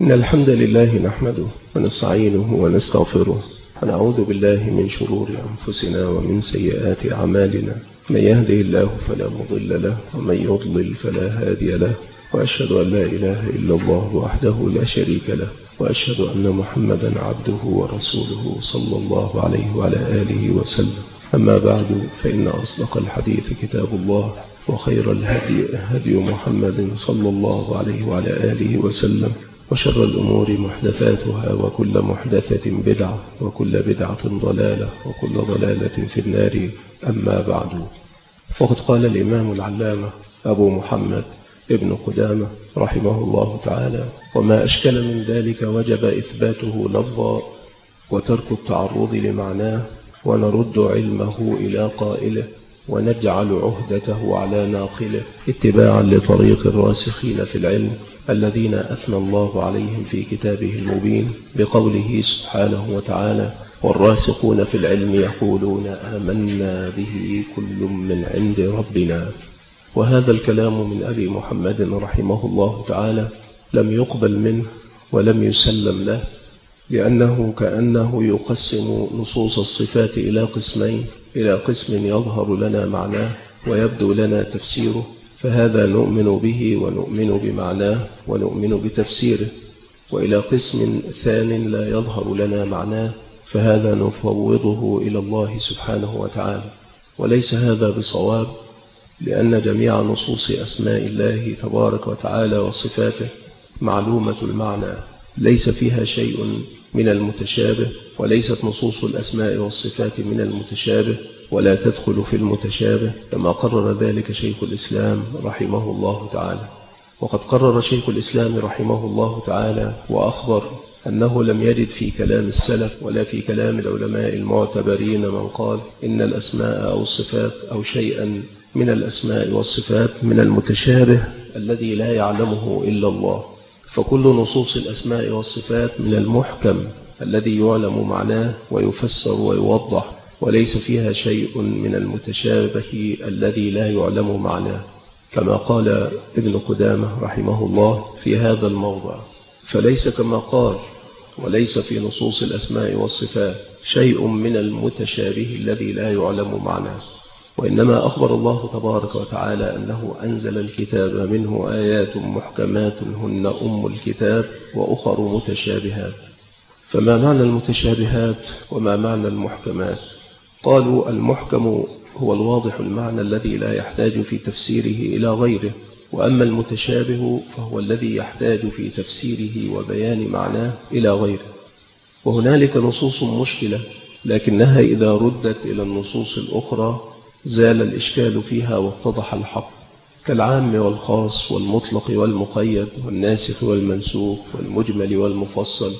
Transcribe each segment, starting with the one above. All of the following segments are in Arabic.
إن الحمد لله نحمده ونستعينه ونستغفره ونعوذ بالله من شرور أنفسنا ومن سيئات أعمالنا. من يهده الله فلا مضل له ومن يضلل فلا هادي له، وأشهد أن لا إله إلا الله وحده لا شريك له، وأشهد أن محمدا عبده ورسوله صلى الله عليه وعلى آله وسلم. أما بعد، فإن أصدق الحديث كتاب الله، وخير الهدي هدي محمد صلى الله عليه وعلى آله وسلم، وشر الأمور محدثاتها، وكل محدثة بدعة، وكل بدعة ضلالة، وكل ضلالة في النار. أما بعد، فقد قال الإمام العلامة أبو محمد ابن قدامة رحمه الله تعالى: وما أشكل من ذلك وجب إثباته لفظا وترك التعرض لمعناه، ونرد علمه إلى قائله، ونجعل عهدته على ناقله، اتباعا لطريق الراسخين في العلم الذين أثنى الله عليهم في كتابه المبين بقوله سبحانه وتعالى: والراسخون في العلم يقولون آمنا به كل من عند ربنا. وهذا الكلام من أبي محمد رحمه الله تعالى لم يقبل منه ولم يسلم له، لأنه كأنه يقسم نصوص الصفات إلى قسمين: إلى قسم يظهر لنا معناه ويبدو لنا تفسيره، فهذا نؤمن به ونؤمن بمعناه ونؤمن بتفسيره، وإلى قسم ثان لا يظهر لنا معناه، فهذا نفوضه إلى الله سبحانه وتعالى. وليس هذا بصواب، لأن جميع نصوص أسماء الله تبارك وتعالى وصفاته معلومة المعنى، ليس فيها شيء من المتشابه، وليست نصوص الأسماء والصفات من المتشابه ولا تدخل في المتشابه، كما قرر ذلك شيخ الإسلام رحمه الله تعالى. وقد قرر شيخ الإسلام رحمه الله تعالى وأخبر أنه لم يجد في كلام السلف ولا في كلام العلماء المعتبرين من قال إن الأسماء أو الصفات أو شيئا من الأسماء والصفات من المتشابه الذي لا يعلمه إلا الله. فكل نصوص الأسماء والصفات من المحكم الذي يعلم معناه ويفسر ويوضح، وليس فيها شيء من المتشابه الذي لا يعلم معناه، كما قال ابن قدامة رحمه الله في هذا الموضع: فليس كما قال: وليس في نصوص الأسماء والصفات شيء من المتشابه الذي لا يعلم معناه، وإنما أخبر الله تبارك وتعالى أنه أنزل الكتاب منه آيات محكمات هن أم الكتاب وأخر متشابهات. فما معنى المتشابهات وما معنى المحكمات؟ قالوا: المحكم هو الواضح المعنى الذي لا يحتاج في تفسيره إلى غيره، وأما المتشابه فهو الذي يحتاج في تفسيره وبيان معناه إلى غيره. وهنالك نصوص مشكلة، لكنها إذا ردت إلى النصوص الأخرى زال الإشكال فيها واتضح الحق، كالعام والخاص والمطلق والمقيد والناسخ والمنسوخ والمجمل والمفصل.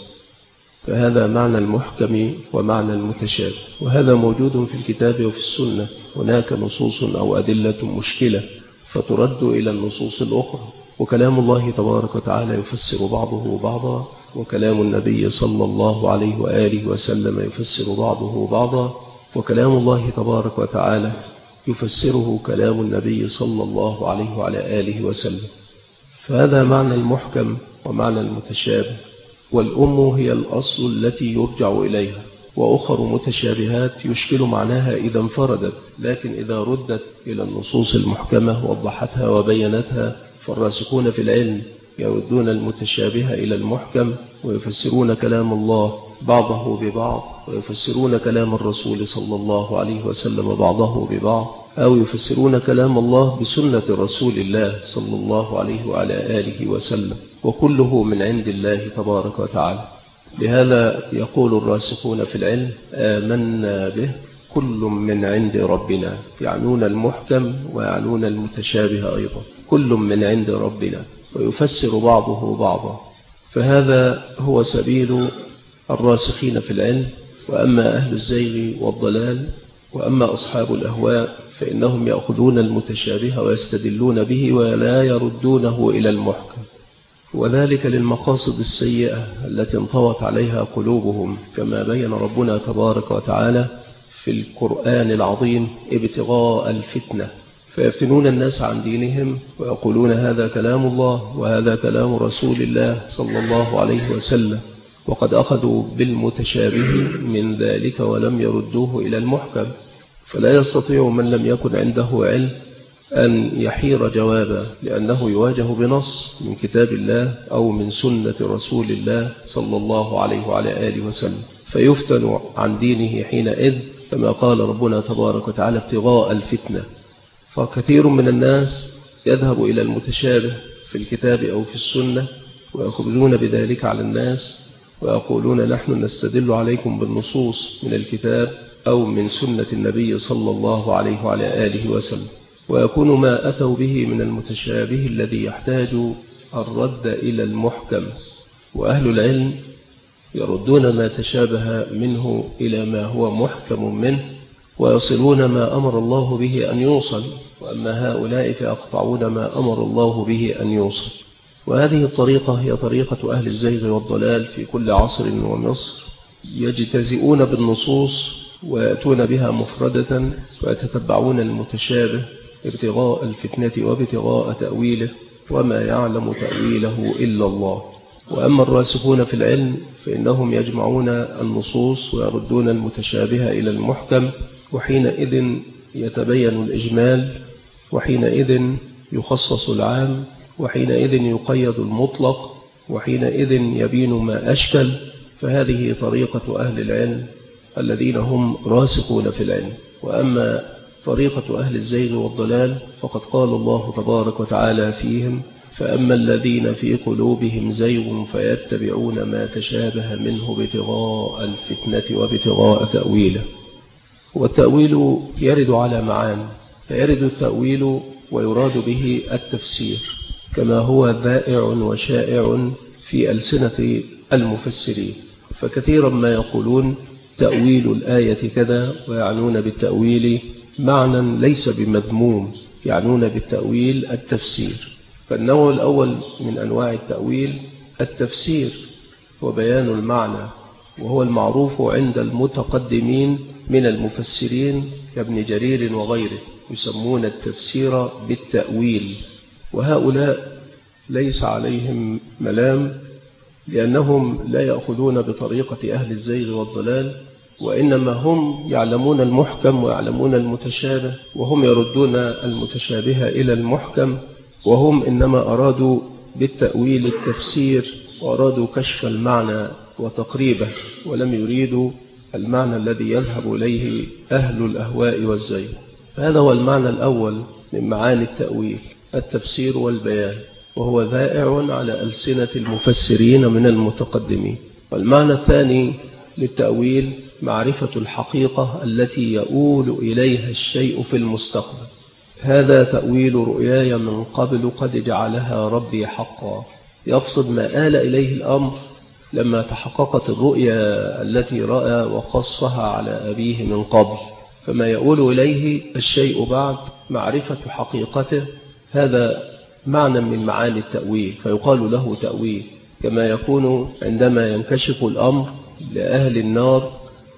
فهذا معنى المحكم ومعنى المتشابه، وهذا موجود في الكتاب وفي السنة. هناك نصوص أو أدلة مشكلة فترد إلى النصوص الأخرى، وكلام الله تبارك وتعالى يفسر بعضه بعضا، وكلام النبي صلى الله عليه وآله وسلم يفسر بعضه بعضا، وكلام الله تبارك وتعالى يفسره كلام النبي صلى الله عليه وعلى آله وسلم. فهذا معنى المحكم ومعنى المتشابه. والأم هي الأصل التي يرجع إليها، وأخر متشابهات يشكل معناها إذا انفردت، لكن إذا ردت إلى النصوص المحكمة وضحتها وبينتها، فالراسخون في العلم يردون المتشابه إلى المحكم، ويفسرون كلام الله بعضه ببعض، ويفسرون كلام الرسول صلى الله عليه وسلم بعضه ببعض، أو يفسرون كلام الله بسنة رسول الله صلى الله عليه وعلى آله وسلم، وكله من عند الله تبارك وتعالى. لهذا يقول الراسخون في العلم: آمنا به كل من عند ربنا، يعنون المحكم ويعنون المتشابه أيضا، كل من عند ربنا، ويفسر بعضه بعضا. فهذا هو سبيل الراسخين في العلم. وأما أهل الزيغ والضلال وأما أصحاب الأهواء فإنهم يأخذون المتشابه ويستدلون به ولا يردونه إلى المحكم، وذلك للمقاصد السيئة التي انطوت عليها قلوبهم، كما بين ربنا تبارك وتعالى في القرآن العظيم: ابتغاء الفتنة، فيفتنون الناس عن دينهم ويقولون هذا كلام الله وهذا كلام رسول الله صلى الله عليه وسلم، وقد أخذوا بالمتشابه من ذلك ولم يردوه إلى المحكم. فلا يستطيع من لم يكن عنده علم أن يحير جوابا، لأنه يواجه بنص من كتاب الله أو من سنة رسول الله صلى الله عليه وعلى آله وسلم، فيفتن عن دينه حينئذ، كما قال ربنا تبارك وتعالى ابتغاء الفتنة. فكثير من الناس يذهب إلى المتشابه في الكتاب أو في السنة ويخرجون بذلك على الناس ويقولون نحن نستدل عليكم بالنصوص من الكتاب أو من سنة النبي صلى الله عليه وعلى آله وسلم، ويكون ما أتوا به من المتشابه الذي يحتاج الرد إلى المحكم. وأهل العلم يردون ما تشابه منه إلى ما هو محكم منه، ويصلون ما أمر الله به أن يوصل، وأما هؤلاء فيقطعون ما أمر الله به أن يوصل. وهذه الطريقة هي طريقة أهل الزيغ والضلال في كل عصر ومصر، يجتزئون بالنصوص ويأتون بها مفردة ويتتبعون المتشابه ابتغاء الفتنة وابتغاء تأويله، وما يعلم تأويله إلا الله. وأما الراسخون في العلم فإنهم يجمعون النصوص ويردون المتشابه إلى المحكم، وحينئذ يتبين الإجمال، وحينئذ يخصص العام، وحينئذ يقيد المطلق، وحينئذ يبين ما أشكل. فهذه طريقة أهل العلم الذين هم راسخون في العلم. وأما طريقة أهل الزيغ والضلال فقد قال الله تبارك وتعالى فيهم: فأما الذين في قلوبهم زيغ فيتبعون ما تشابه منه ابتغاء الفتنة وابتغاء تأويله. والتأويل يرد على معاني، فيرد التأويل ويراد به التفسير، كما هو ذائع وشائع في ألسنة المفسرين. فكثيرا ما يقولون تأويل الآية كذا، ويعنون بالتأويل معنى ليس بمذموم، يعنون بالتأويل التفسير. فالنوع الأول من أنواع التأويل التفسير وبيان المعنى، وهو المعروف عند المتقدمين من المفسرين كابن جرير وغيره، يسمون التفسير بالتأويل. وهؤلاء ليس عليهم ملام، لأنهم لا يأخذون بطريقة أهل الزيغ والضلال، وإنما هم يعلمون المحكم ويعلمون المتشابه، وهم يردون المتشابه إلى المحكم، وهم إنما أرادوا بالتأويل التفسير، وأرادوا كشف المعنى وتقريبه، ولم يريدوا المعنى الذي يذهب إليه أهل الأهواء والزيغ. فهذا هو المعنى الأول من معاني التأويل، التفسير والبيان، وهو ذائع على ألسنة المفسرين من المتقدمين. والمعنى الثاني للتأويل معرفة الحقيقة التي يؤول إليها الشيء في المستقبل. هذا تأويل رؤياي من قبل قد جعلها ربي حقا، يقصد ما آل إليه الأمر لما تحققت الرؤيا التي رأى وقصها على أبيه من قبل. فما يؤول إليه الشيء بعد معرفة حقيقته، هذا معنى من معاني التأويل، فيقال له تأويل. كما يكون عندما ينكشف الأمر لأهل النار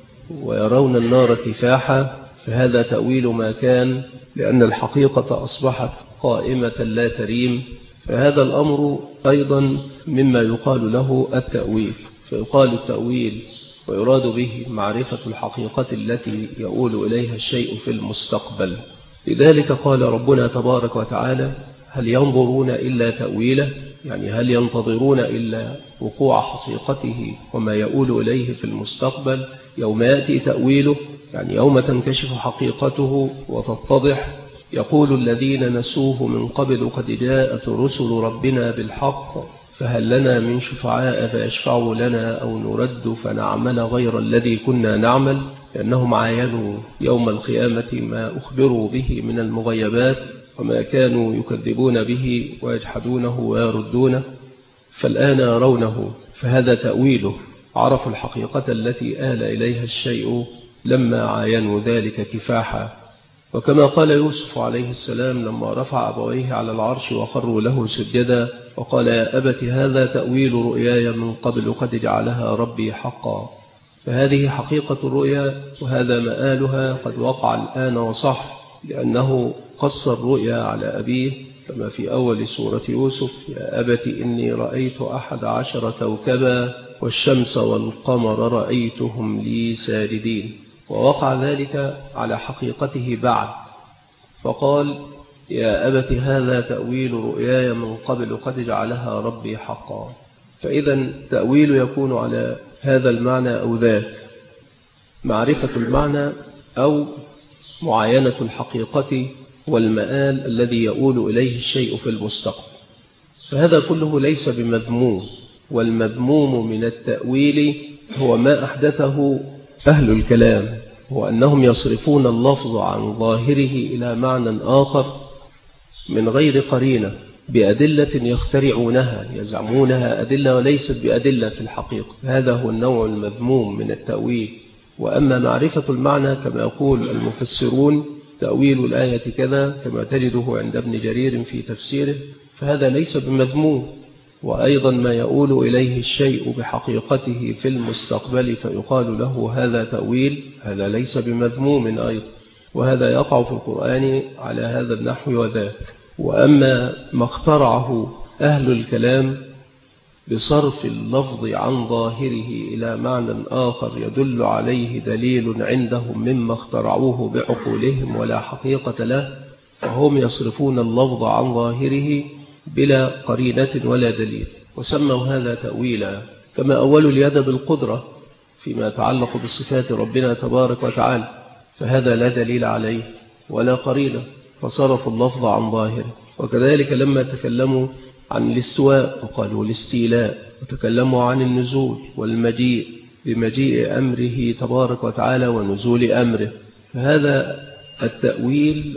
ويرون النار كفاحا، فهذا تأويل ما كان، لأن الحقيقة أصبحت قائمة لا تريم. فهذا الأمر أيضا مما يقال له التأويل، فيقال التأويل ويراد به معرفة الحقيقة التي يؤول إليها الشيء في المستقبل. لذلك قال ربنا تبارك وتعالى: هل ينظرون إلا تأويله، يعني هل ينتظرون إلا وقوع حقيقته وما يؤول إليه في المستقبل يوم يأتي تأويله، يعني يوم تنكشف حقيقته وتتضح. يقول الذين نسوه من قبل قد جاءت رسل ربنا بالحق فهل لنا من شفعاء فيشفعوا لنا أو نرد فنعمل غير الذي كنا نعمل، لأنهم عاينوا يوم القيامة ما أخبروا به من المغيبات وما كانوا يكذبون به ويجحدونه ويردونه، فالآن يرونه. فهذا تأويله، عرفوا الحقيقة التي آل إليها الشيء لما عاينوا ذلك كفاحا. وكما قال يوسف عليه السلام لما رفع أبويه على العرش وخروا له سجدا وقال: يا أبت هذا تأويل رؤياي من قبل قد جعلها ربي حقا. فهذه حقيقة الرؤيا، وهذا مآلها قد وقع الآن وصح. لأنه قص الرؤيا على أبيه كما في أول سورة يوسف: يا أبت إني رأيت 11 كوكبا والشمس والقمر رأيتهم لي ساجدين. ووقع ذلك على حقيقته بعد، فقال: يا أبت هذا تأويل رؤياي من قبل قد جعلها ربي حقا. فإذا التأويل يكون على هذا المعنى أو ذاك، معرفة المعنى أو معاينة الحقيقة والمآل الذي يؤول إليه الشيء في المستقبل. فهذا كله ليس بمذموم، والمذموم من التأويل هو ما أحدثه أهل الكلام، هو أنهم يصرفون اللفظ عن ظاهره إلى معنى آخر من غير قرينة بأدلة يخترعونها، يزعمونها أدلة وليست بأدلة في الحقيقة. هذا هو النوع المذموم من التأويل. وأما معرفة المعنى كما يقول المفسرون: تأويل الآية كذا، كما تجده عند ابن جرير في تفسيره، فهذا ليس بمذموم. وأيضا ما يؤول إليه الشيء بحقيقته في المستقبل فيقال له هذا تأويل، هذا ليس بمذموم أيضا، وهذا يقع في القرآن على هذا النحو وذاك. وأما ما اخترعه أهل الكلام بصرف اللفظ عن ظاهره إلى معنى آخر يدل عليه دليل عندهم مما اخترعوه بعقولهم ولا حقيقة له، فهم يصرفون اللفظ عن ظاهره بلا قرينة ولا دليل، وسموا هذا تأويلا. كما أول اليد بالقدرة فيما يتعلق بصفات ربنا تبارك وتعالى، فهذا لا دليل عليه ولا قرينة، فصرفوا اللفظ عن ظاهره. وكذلك لما تكلموا عن الاستواء وقالوا الاستيلاء، وتكلموا عن النزول والمجيء بمجيء أمره تبارك وتعالى ونزول أمره، فهذا التأويل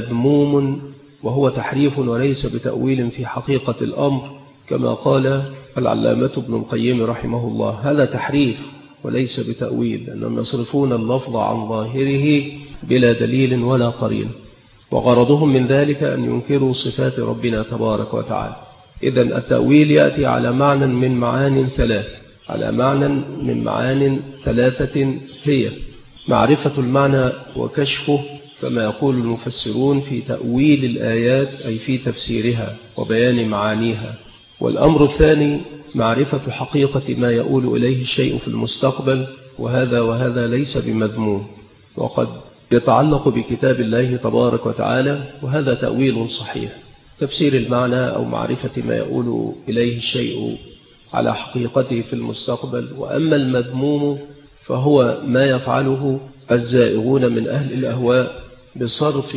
مذموم وهو تحريف وليس بتأويل في حقيقة الأمر، كما قال العلامة ابن القيم رحمه الله: هذا تحريف وليس بتأويل، لأنهم يصرفون اللفظ عن ظاهره بلا دليل ولا قرين، وغرضهم من ذلك أن ينكروا صفات ربنا تبارك وتعالى. إذن التأويل يأتي على معنى من معان ثلاث، على معنى من معان ثلاثة، هي معرفة المعنى وكشفه كما يقول المفسرون في تأويل الآيات، أي في تفسيرها وبيان معانيها. والأمر الثاني معرفة حقيقة ما يؤول إليه الشيء في المستقبل، وهذا ليس بمذموم، وقد يتعلق بكتاب الله تبارك وتعالى، وهذا تأويل صحيح، تفسير المعنى أو معرفة ما يؤول إليه الشيء على حقيقته في المستقبل. وأما المذموم فهو ما يفعله الزائغون من أهل الأهواء بصرف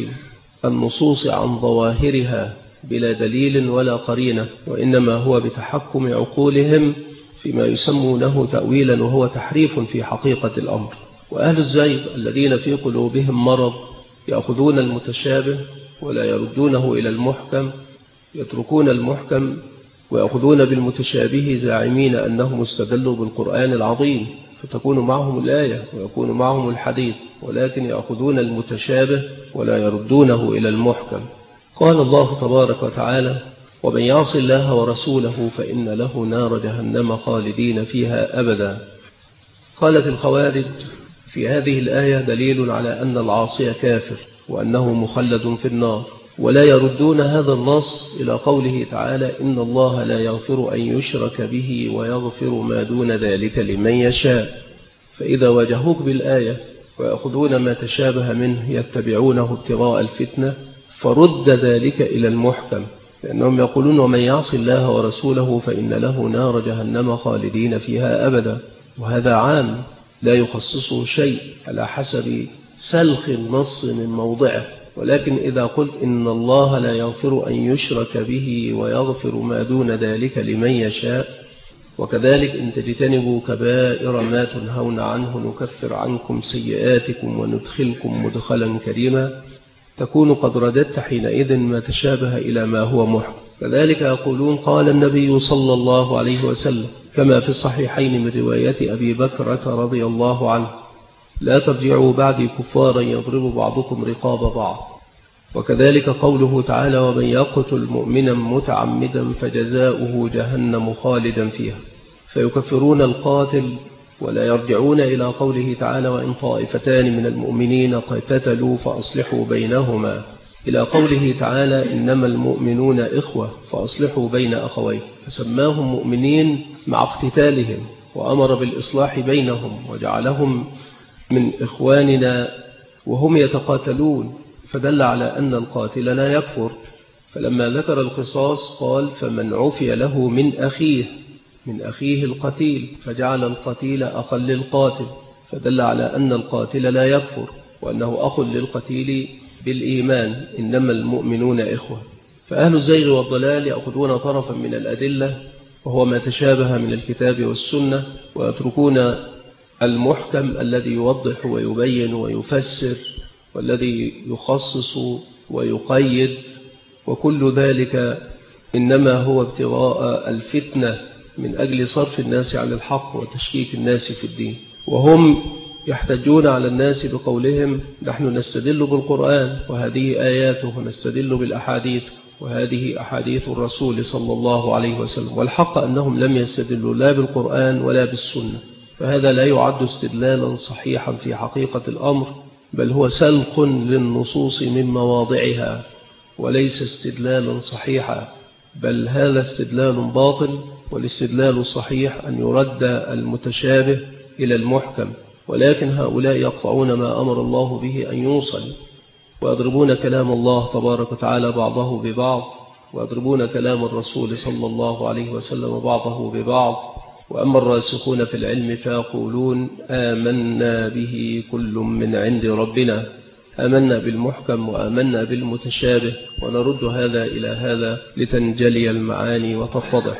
النصوص عن ظواهرها بلا دليل ولا قرينة، وإنما هو بتحكم عقولهم فيما يسمونه تأويلا، وهو تحريف في حقيقة الأمر. وأهل الزيغ الذين في قلوبهم مرض يأخذون المتشابه ولا يردونه إلى المحكم، يتركون المحكم ويأخذون بالمتشابه زاعمين أنهم استدلوا بالقرآن العظيم، فتكون معهم الآية ويكون معهم الحديث، ولكن يأخذون المتشابه ولا يردونه إلى المحكم. قال الله تبارك وتعالى: ومن يعص الله ورسوله فإن له نار جهنم خالدين فيها أبدا. قالت الخوارج: في هذه الآية دليل على أن العاصي كافر وأنه مخلد في النار، ولا يردون هذا النص إلى قوله تعالى: إن الله لا يغفر أن يشرك به ويغفر ما دون ذلك لمن يشاء. فإذا واجهوك بالآية ويأخذون ما تشابه منه يتبعونه ابتغاء الفتنة، فرد ذلك إلى المحكم، لأنهم يقولون: ومن يعص الله ورسوله فإن له نار جهنم خالدين فيها أبدا، وهذا عام لا يخصصه شيء على حسب سلخ النص من موضعه. ولكن إذا قلت إن الله لا يغفر أن يشرك به ويغفر ما دون ذلك لمن يشاء، وكذلك إن تجتنبوا كبائر ما تنهون عنه نكفر عنكم سيئاتكم وندخلكم مدخلا كريما، تكون قد رددت حينئذ ما تشابه إلى ما هو محكم. كذلك يقولون: قال النبي صلى الله عليه وسلم كما في الصحيحين من رواية أبي بكرة رضي الله عنه: لا ترجعوا بعدي كفارا يضرب بعضكم رقاب بعض. وكذلك قوله تعالى: ومن يقتل مؤمنا متعمدا فجزاؤه جهنم خالدا فيها. فيكفرون القاتل ولا يرجعون إلى قوله تعالى وإن طائفتان من المؤمنين اقتتلوا فأصلحوا بينهما إلى قوله تعالى إنما المؤمنون إخوة فأصلحوا بين أخوين، فسماهم مؤمنين مع اقتتالهم وأمر بالإصلاح بينهم وجعلهم من إخواننا وهم يتقاتلون، فدل على أن القاتل لا يكفر. فلما ذكر القصاص قال فمن عفي له من أخيه القتيل، فجعل القتيل أخا للقاتل، فدل على أن القاتل لا يكفر وأنه أخ للقتيل بالإيمان. إنما المؤمنون إخوة. فأهل الزيغ والضلال يأخذون طرفا من الأدلة وهو ما تشابه من الكتاب والسنة، ويتركون المحكم الذي يوضح ويبين ويفسر والذي يخصص ويقيد، وكل ذلك إنما هو ابتغاء الفتنة من أجل صرف الناس عن الحق وتشكيك الناس في الدين. وهم يحتجون على الناس بقولهم نحن نستدل بالقرآن وهذه آياته، ونستدل بالأحاديث وهذه أحاديث الرسول صلى الله عليه وسلم، والحق أنهم لم يستدلوا لا بالقرآن ولا بالسنة، فهذا لا يعد استدلالا صحيحا في حقيقة الأمر، بل هو سلق للنصوص من مواضعها وليس استدلالا صحيحا، بل هذا استدلال باطل. والاستدلال الصحيح أن يرد المتشابه إلى المحكم، ولكن هؤلاء يقطعون ما أمر الله به أن يوصل، ويضربون كلام الله تبارك وتعالى بعضه ببعض، ويضربون كلام الرسول صلى الله عليه وسلم بعضه ببعض. وأما الراسخون في العلم فيقولون آمنا به كل من عند ربنا، آمنا بالمحكم وآمنا بالمتشابه، ونرد هذا إلى هذا لتنجلي المعاني وتتضح،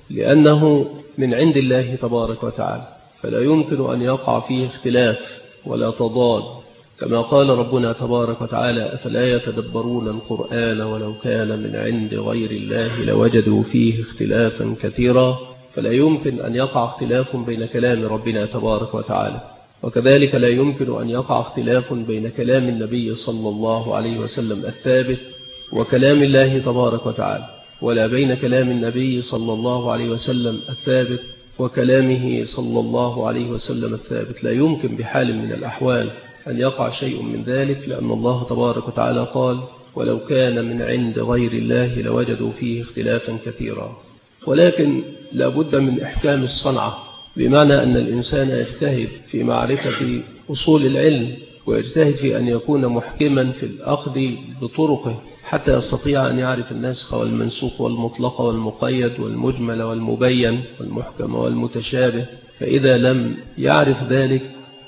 لأنه من عند الله تبارك وتعالى، فلا يمكن أن يقع فيه اختلاف ولا تضاد، كما قال ربنا تبارك وتعالى أفلا يتدبرون القرآن ولو كان من عند غير الله لوجدوا فيه اختلافا كثيرا. فلا يمكن أن يقع اختلاف بين كلام ربنا تبارك وتعالى، وكذلك لا يمكن أن يقع اختلاف بين كلام النبي صلى الله عليه وسلم الثابت وكلام الله تبارك وتعالى، ولا بين كلام النبي صلى الله عليه وسلم الثابت وكلامه صلى الله عليه وسلم الثابت. لا يمكن بحال من الأحوال أن يقع شيء من ذلك، لأن الله تبارك وتعالى قال ولو كان من عند غير الله لوجدوا فيه اختلافا كثيرا. ولكن لا بد من إحكام الصنعة، بمعنى أن الإنسان يجتهد في معرفة أصول العلم، ويجتهد في أن يكون محكما في الأخذ بطرقه حتى يستطيع أن يعرف الناسخ والمنسوخ والمطلق والمقيد والمجمل والمبين والمحكم والمتشابه. فإذا لم يعرف ذلك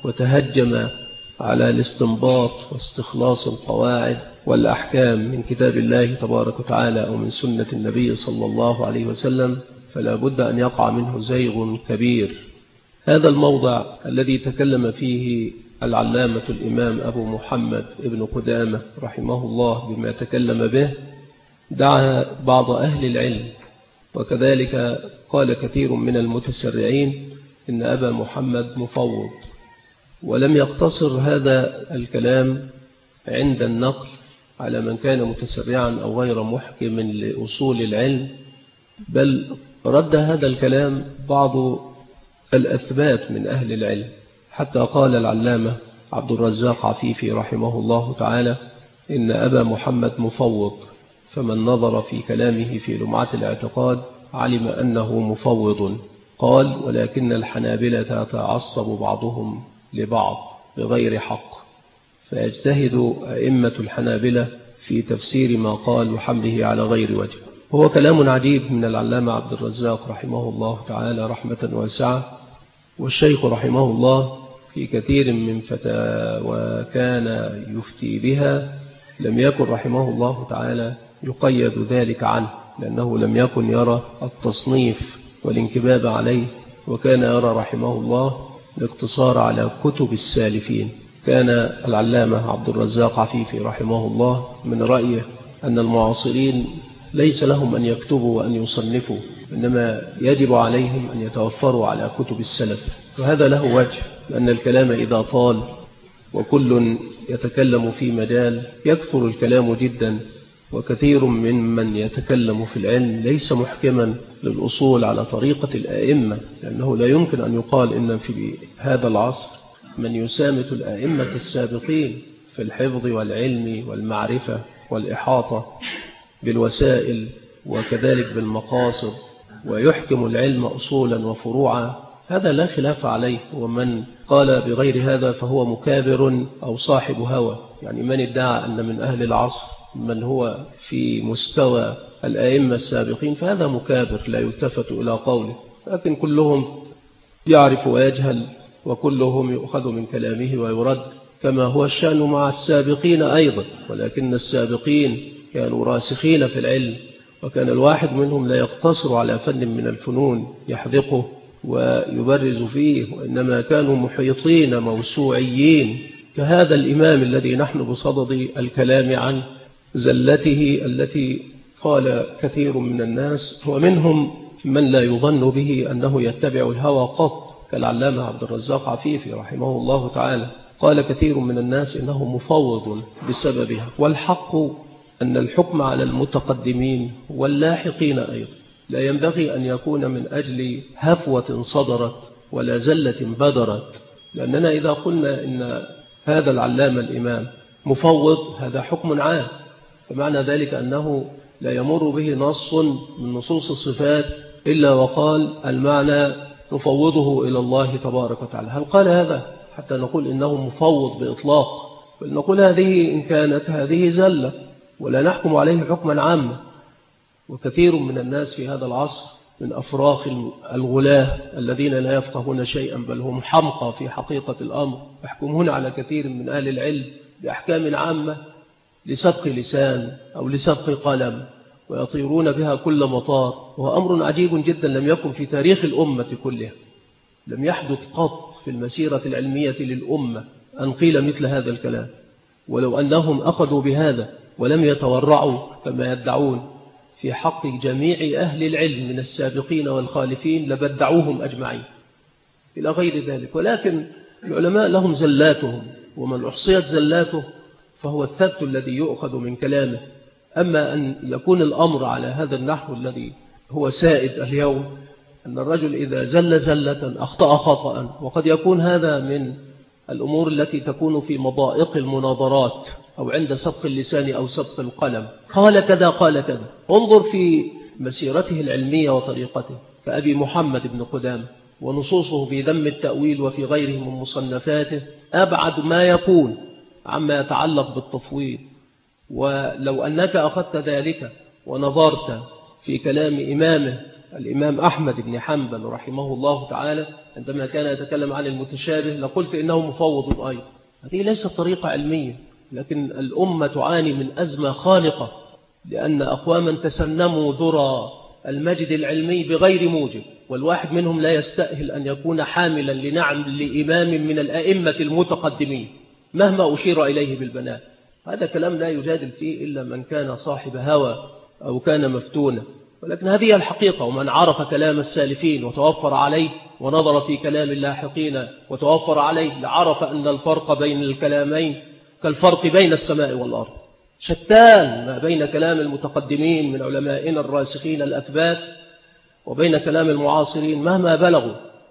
وتهجم على الاستنباط واستخلاص القواعد والأحكام من كتاب الله تبارك وتعالى أو من سنة النبي صلى الله عليه وسلم، فلا بد أن يقع منه زيغ كبير. هذا الموضع الذي تكلم فيه العلامة الإمام أبو محمد ابن قدامة رحمه الله بما تكلم به، دعا بعض أهل العلم، وكذلك قال كثير من المتسرعين إن أبا محمد مفوض، ولم يقتصر هذا الكلام عند النقل على من كان متسرعا أو غير محكم لأصول العلم، بل رد هذا الكلام بعض الأثبات من أهل العلم، حتى قال العلامة عبد الرزاق عفيفي رحمه الله تعالى إن أبا محمد مفوض، فمن نظر في كلامه في لمعة الاعتقاد علم أنه مفوض. قال ولكن الحنابلة تعصب بعضهم لبعض بغير حق، فيجتهد أئمة الحنابلة في تفسير ما قال وحمله على غير وجه. هو كلام عجيب من العلامة عبد الرزاق رحمه الله تعالى رحمة واسعة، والشيخ رحمه الله في كثير من فتاوى كان يفتي بها لم يكن رحمه الله تعالى يقيد ذلك عنه، لأنه لم يكن يرى التصنيف والانكباب عليه، وكان يرى رحمه الله الاقتصار على كتب السالفين. كان العلامة عبد الرزاق عفيفي رحمه الله من رأيه أن المعاصرين ليس لهم أن يكتبوا وأن يصنفوا، إنما يجب عليهم أن يتوفروا على كتب السلف، وهذا له وجه، لأن الكلام إذا طال وكل يتكلم في مجال يكثر الكلام جدا، وكثير من يتكلم في العلم ليس محكما للأصول على طريقة الآئمة، لأنه لا يمكن أن يقال إن في هذا العصر من يسامت الآئمة السابقين في الحفظ والعلم والمعرفة والإحاطة بالوسائل وكذلك بالمقاصد، ويحكم العلم أصولا وفروعا. هذا لا خلاف عليه، ومن قال بغير هذا فهو مكابر أو صاحب هوى. يعني من ادعى أن من أهل العصر من هو في مستوى الآئمة السابقين فهذا مكابر لا يلتفت إلى قوله، لكن كلهم يعرف ويجهل، وكلهم يؤخذ من كلامه ويرد، كما هو الشأن مع السابقين أيضا. ولكن السابقين كانوا راسخين في العلم، وكان الواحد منهم لا يقتصر على فن من الفنون يحذقه ويبرز فيه، وإنما كانوا محيطين موسوعيين، كهذا الإمام الذي نحن بصدد الكلام عن زلته التي قال كثير من الناس، ومنهم من لا يظن به أنه يتبع الهوى قط، كالعلامة عبد الرزاق عفيفي رحمه الله تعالى، قال كثير من الناس إنه مفوض بسببها. والحق أن الحكم على المتقدمين واللاحقين أيضا لا ينبغي أن يكون من أجل هفوة صدرت ولا زلة بدرت، لأننا إذا قلنا إن هذا العلامة الإمام مفوض هذا حكم عام، فمعنى ذلك أنه لا يمر به نص من نصوص الصفات إلا وقال المعنى نفوضه إلى الله تبارك وتعالى. هل قال هذا حتى نقول إنه مفوض بإطلاق؟ بل نقول هذه إن كانت هذه زلة ولا نحكم عليه حكما عاما. وكثير من الناس في هذا العصر من أفراخ الغلاة الذين لا يفقهون شيئا، بل هم حمقى في حقيقة الأمر، يحكمون على كثير من أهل العلم بأحكام عامة لسبق لسان أو لسبق قلم، ويطيرون بها كل مطار، وهو أمر عجيب جدا لم يكن في تاريخ الأمة كلها، لم يحدث قط في المسيرة العلمية للأمة أن قيل مثل هذا الكلام. ولو أنهم أخذوا بهذا ولم يتورعوا كما يدعون في حق جميع أهل العلم من السابقين والخالفين لبدعوهم أجمعين إلى غير ذلك. ولكن العلماء لهم زلاتهم، ومن أحصيت زلاته فهو الثبت الذي يؤخذ من كلامه. أما أن يكون الأمر على هذا النحو الذي هو سائد اليوم، أن الرجل إذا زل زلة أخطأ خطأ، وقد يكون هذا من الأمور التي تكون في مضائق المناظرات أو عند سبق اللسان أو سبق القلم، قال كذا قال كذا. انظر في مسيرته العلمية وطريقته كأبي محمد بن قدامة، ونصوصه في ذم التأويل وفي غيره من مصنفاته أبعد ما يكون عما يتعلق بالتفويض. ولو أنك أخذت ذلك ونظرت في كلام إمامه الإمام أحمد بن حنبل رحمه الله تعالى عندما كان يتكلم عن المتشابه لقلت إنه مفوض أيضا. هذه ليست طريقة علمية، لكن الأمة تعاني من أزمة خانقة، لأن أقواما تسنموا ذرى المجد العلمي بغير موجب، والواحد منهم لا يستأهل أن يكون حاملا لنعم لإمام من الأئمة المتقدمين مهما أشير إليه بالبنات. هذا كلام لا يجادل فيه إلا من كان صاحب هوى أو كان مفتونا، ولكن هذه الحقيقة. ومن عرف كلام السالفين وتوفر عليه ونظر في كلام اللاحقين وتوفر عليه لعرف أن الفرق بين الكلامين كالفرق بين السماء والأرض، شتان ما بين كلام المتقدمين من علمائنا الراسخين الأثبات وبين كلام المعاصرين مهما بلغوا،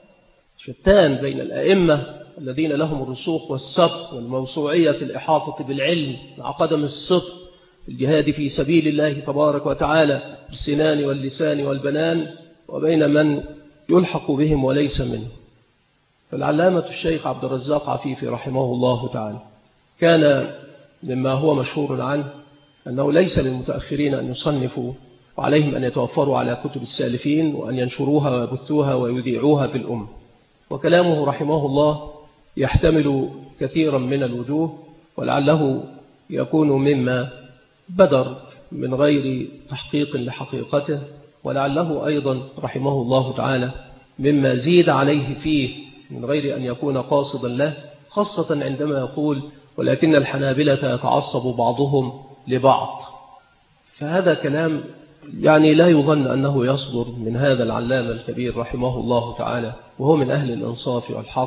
شتان بين الأئمة الذين لهم الرسوخ والسبق والموسوعية في الإحاطة بالعلم مع قدم الصدق الجهاد في سبيل الله تبارك وتعالى بالسنان واللسان والبنان، وبين من يلحق بهم وليس منه. فالعلامة الشيخ عبد الرزاق عفيفي رحمه الله تعالى كان مما هو مشهور عنه أنه ليس للمتأخرين أن يصنفوا، وعليهم أن يتوفروا على كتب السالفين وأن ينشروها ويبثوها ويذيعوها في الأمة. وكلامه رحمه الله يحتمل كثيرا من الوجوه، ولعله يكون مما بدر من غير تحقيق لحقيقته، ولعله أيضا رحمه الله تعالى مما زيد عليه فيه من غير أن يكون قاصدا له، خاصة عندما يقول ولكن الحنابلة يتعصب بعضهم لبعض. فهذا كلام يعني لا يظن أنه يصدر من هذا العلامة الكبير رحمه الله تعالى، وهو من أهل الإنصاف والحق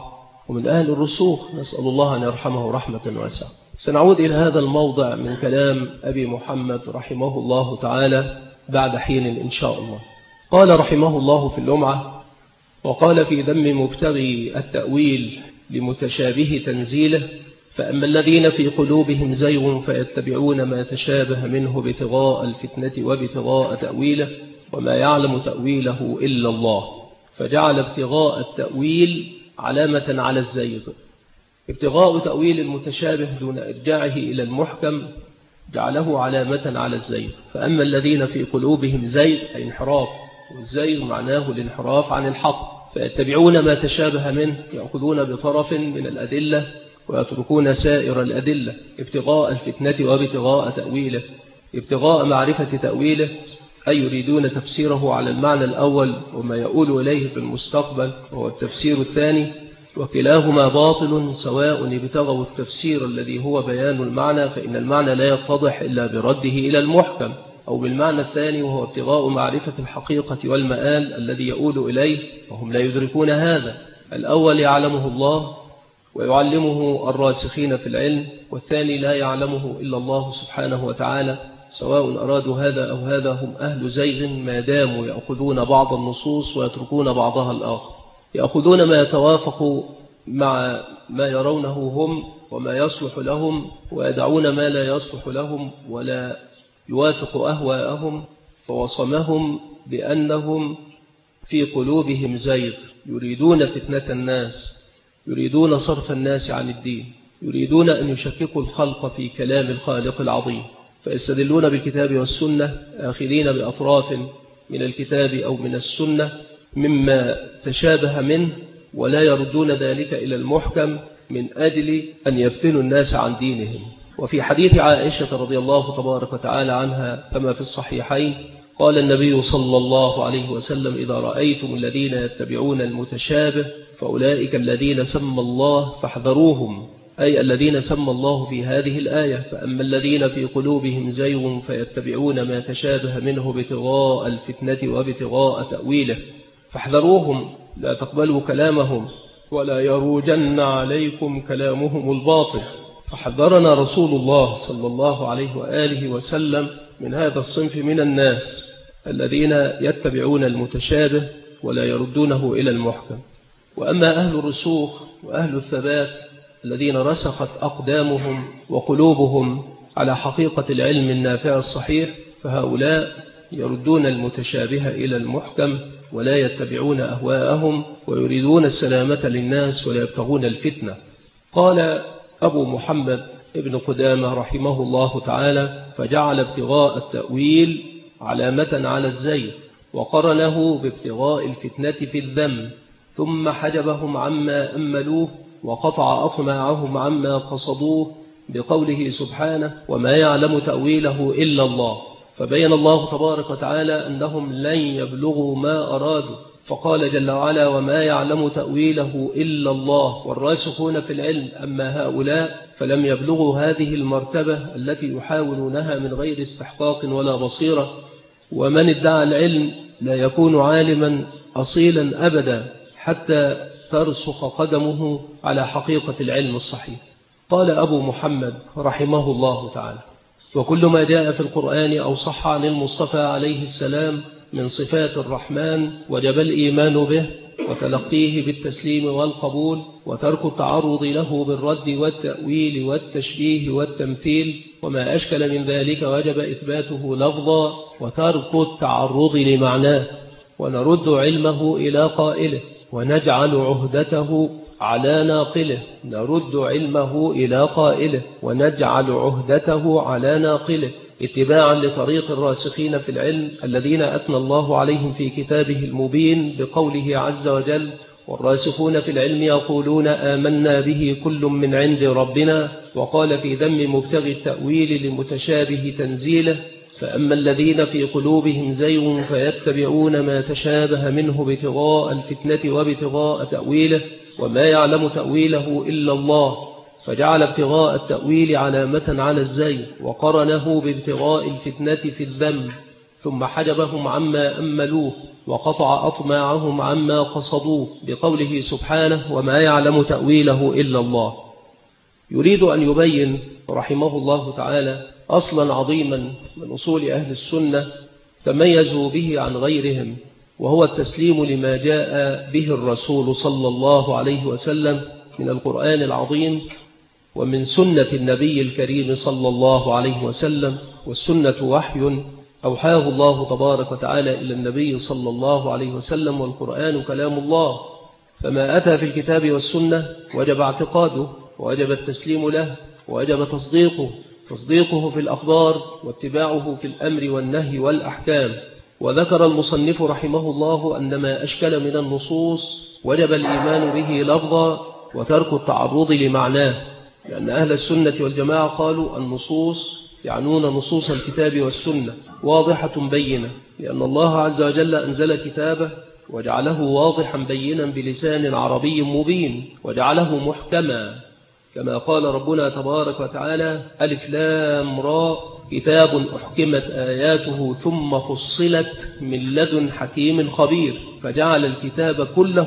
ومن أهل الرسوخ، نسأل الله أن يرحمه رحمة واسعة. سنعود إلى هذا الموضع من كلام أبي محمد رحمه الله تعالى بعد حين إن شاء الله. قال رحمه الله في اللمعة: وقال في ذم مبتغي التأويل لمتشابه تنزيله: فأما الذين في قلوبهم زيغ فيتبعون ما تشابه منه ابتغاء الفتنة وابتغاء تأويله وما يعلم تأويله إلا الله. فجعل ابتغاء التأويل علامة على الزيغ. ابتغاء تأويل المتشابه دون إرجاعه إلى المحكم جعله علامة على الزيغ. فأما الذين في قلوبهم زيغ أي انحراف، والزيغ معناه الانحراف عن الحق، فيتبعون ما تشابه منه، يأخذون بطرف من الأدلة ويتركون سائر الأدلة. ابتغاء الفتنة وابتغاء تأويله، ابتغاء معرفة تأويله أي يريدون تفسيره على المعنى الأول وما يؤول إليه في المستقبل وهو التفسير الثاني، وكلاهما باطل سواء ابتغوا التفسير الذي هو بيان المعنى، فإن المعنى لا يتضح إلا برده إلى المحكم، أو بالمعنى الثاني وهو ابتغاء معرفة الحقيقة والمآل الذي يؤول إليه، وهم لا يدركون هذا. الأول يعلمه الله ويعلمه الراسخين في العلم، والثاني لا يعلمه إلا الله سبحانه وتعالى. سواء أرادوا هذا أو هذا هم أهل زيغ ما داموا يأخذون بعض النصوص ويتركون بعضها الآخر، يأخذون ما يتوافق مع ما يرونه هم وما يصلح لهم، ويدعون ما لا يصلح لهم ولا يوافق أهواءهم. فوصمهم بأنهم في قلوبهم زيغ، يريدون فتنة الناس، يريدون صرف الناس عن الدين، يريدون أن يشككوا الخلق في كلام الخالق العظيم، فيستدلون بالكتاب والسنة آخذين بأطراف من الكتاب أو من السنة مما تشابه منه، ولا يردون ذلك إلى المحكم من أجل أن يفتنوا الناس عن دينهم. وفي حديث عائشة رضي الله تبارك وتعالى عنها كما في الصحيحين قال النبي صلى الله عليه وسلم: إذا رأيتم الذين يتبعون المتشابه فأولئك الذين سمى الله فاحذروهم، أي الذين سمى الله في هذه الآية. فأما الذين في قلوبهم زيغ فيتبعون ما تشابه منه ابتغاء الفتنة وابتغاء تأويله فاحذروهم، لا تقبلوا كلامهم ولا يروجن عليكم كلامهم الباطل. فحذرنا رسول الله صلى الله عليه وآله وسلم من هذا الصنف من الناس الذين يتبعون المتشابه ولا يردونه إلى المحكم. وأما أهل الرسوخ وأهل الثبات الذين رسخت أقدامهم وقلوبهم على حقيقة العلم النافع الصحيح، فهؤلاء يردون المتشابه إلى المحكم ولا يتبعون أهواءهم، ويريدون السلامة للناس ولا يبتغون الفتنة. قال أبو محمد ابن قدامة رحمه الله تعالى: فجعل ابتغاء التأويل علامة على الزيغ، وقرنه بابتغاء الفتنة في الذم، ثم حجبهم عما أملوه وقطع أطماعهم عما قصدوه بقوله سبحانه: وما يعلم تأويله إلا الله. فبين الله تبارك وتعالى أنهم لن يبلغوا ما أرادوا، فقال جل وعلا: وما يعلم تأويله إلا الله والراسخون في العلم. أما هؤلاء فلم يبلغوا هذه المرتبة التي يحاولونها من غير استحقاق ولا بصيرة. ومن ادعى العلم لا يكون عالما أصيلا أبدا حتى ترسخ قدمه على حقيقة العلم الصحيح. قال أبو محمد رحمه الله تعالى: وكل ما جاء في القرآن أو صح عن المصطفى عليه السلام من صفات الرحمن وجب الإيمان به وتلقيه بالتسليم والقبول، وترك التعرض له بالرد والتأويل والتشبيه والتمثيل، وما أشكل من ذلك وجب إثباته لفظا وترك التعرض لمعناه، ونرد علمه إلى قائله ونجعل عهدته على ناقله. نرد علمه إلى قائله ونجعل عهدته على ناقله، اتباعا لطريق الراسخين في العلم الذين أثنى الله عليهم في كتابه المبين بقوله عز وجل: والراسخون في العلم يقولون آمنا به كل من عند ربنا. وقال في ذم مبتغي التأويل لمتشابه تنزيله: فأما الذين في قلوبهم زيغ فيتبعون ما تشابه منه ابتغاء الفتنة وابتغاء تأويله وما يعلم تأويله إلا الله. فجعل ابتغاء التأويل علامة على الزيغ، وقرنه بابتغاء الفتنة في الذم، ثم حجبهم عما أملوه وقطع أطماعهم عما قصدوه بقوله سبحانه وما يعلم تأويله إلا الله. يريد أن يبين رحمه الله تعالى أصلا عظيما من أصول أهل السنة تميزوا به عن غيرهم، وهو التسليم لما جاء به الرسول صلى الله عليه وسلم من القرآن العظيم ومن سنة النبي الكريم صلى الله عليه وسلم. والسنة وحي أوحاه الله تبارك وتعالى إلى النبي صلى الله عليه وسلم، والقرآن كلام الله، فما أتى في الكتاب والسنة وجب اعتقاده ووجب التسليم له ووجب تصديقه في الأخبار واتباعه في الأمر والنهي والأحكام. وذكر المصنف رحمه الله أن ما أشكل من النصوص وجب الإيمان به لفظا وترك التعرض لمعناه، لأن أهل السنة والجماعة قالوا النصوص يعنون نصوص الكتاب والسنة واضحة بينة، لأن الله عز وجل أنزل كتابه وجعله واضحا بينا بلسان عربي مبين، وجعله محكما كما قال ربنا تبارك وتعالى ألف لام را كتاب أحكمت آياته ثم فصلت من لدن حكيم خبير. فجعل الكتاب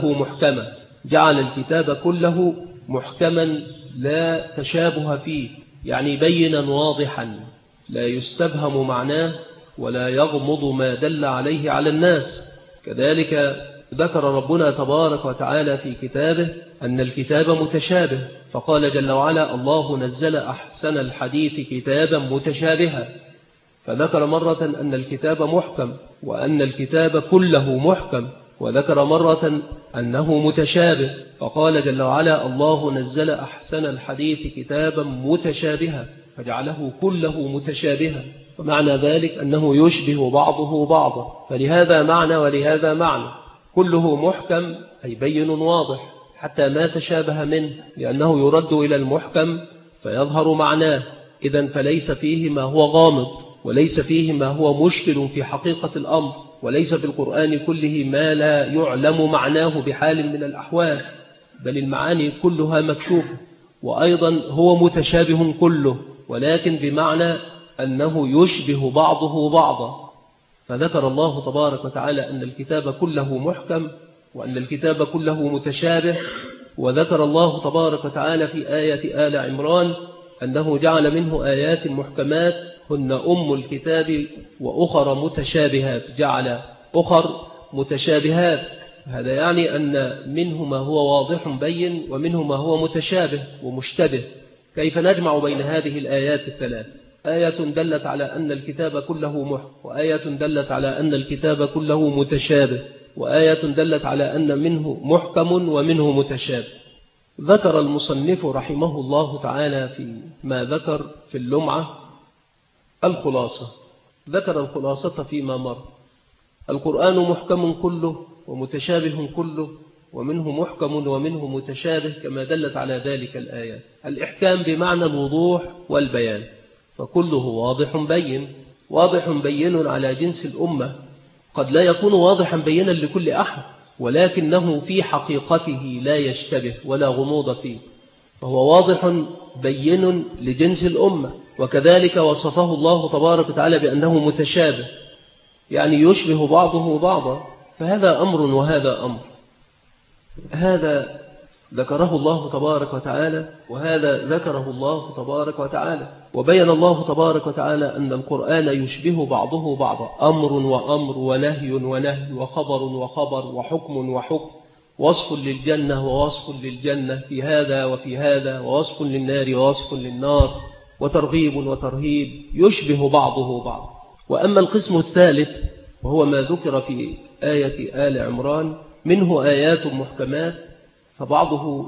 كله محكما لا تشابه فيه، يعني بينا واضحا لا يستبهم معناه ولا يغمض ما دل عليه على الناس. كذلك ذكر ربنا تبارك وتعالى في كتابه أن الكتاب متشابه، فقال جل وعلا الله نزل أحسن الحديث كتابا متشابها، فذكر مرة أن الكتاب محكم وأن الكتاب كله محكم، وذكر مرة أنه متشابه فقال جل وعلا الله نزل أحسن الحديث كتابا متشابها فجعله كله متشابها، ومعنى ذلك أنه يشبه بعضه بعضا، فلهذا معنى ولهذا معنى، كله محكم أي بين واضح حتى ما تشابه منه، لأنه يرد إلى المحكم فيظهر معناه، إذن فليس فيه ما هو غامض وليس فيه ما هو مشكل في حقيقة الأمر، وليس في القرآن كله ما لا يعلم معناه بحال من الأحوال، بل المعاني كلها مكشوفة، وأيضا هو متشابه كله ولكن بمعنى أنه يشبه بعضه بعضا. فذكر الله تبارك وتعالى أن الكتاب كله محكم وأن الكتاب كله متشابه، وذكر الله تبارك وتعالى في آية آل عمران أنه جعل منه آيات محكمات هن أم الكتاب وأخر متشابهات، جعل أخر متشابهات، هذا يعني أن منه ما هو واضح بين ومنه ما هو متشابه ومشتبه. كيف نجمع بين هذه الآيات الثلاث؟ آية دلت على أن الكتاب كله محكم، وآية دلت على أن الكتاب كله متشابه، وآية دلت على أن منه محكم ومنه متشابه. ذكر المصنف رحمه الله تعالى في ما ذكر في اللمعة الخلاصة، ذكر الخلاصة فيما مر. القرآن محكم كله ومتشابه كله، ومنه محكم ومنه متشابه كما دلت على ذلك الآيات. الإحكام بمعنى الوضوح والبيان، فكله واضح بين على جنس الأمة، قد لا يكون واضحا بينا لكل أحد ولكنه في حقيقته لا يشتبه ولا غموض فيه، فهو واضح بين لجنس الأمة. وكذلك وصفه الله تبارك وتعالى بأنه متشابه، يعني يشبه بعضه بعضا، فهذا أمر وهذا أمر، هذا ذكره الله تبارك وتعالى وهذا ذكره الله تبارك وتعالى. وبين الله تبارك وتعالى أن القرآن يشبه بعضه بعضا، أمر وأمر ونهي ونهي وخبر وخبر وحكم وحكم، وصف للجنة ووصف للجنة في هذا وفي هذا، ووصف للنار ووصف للنار، وترغيب وترهيب، يشبه بعضه بعض. وأما القسم الثالث وهو ما ذكر في آية آل عمران، منه آيات محكمات، فبعضه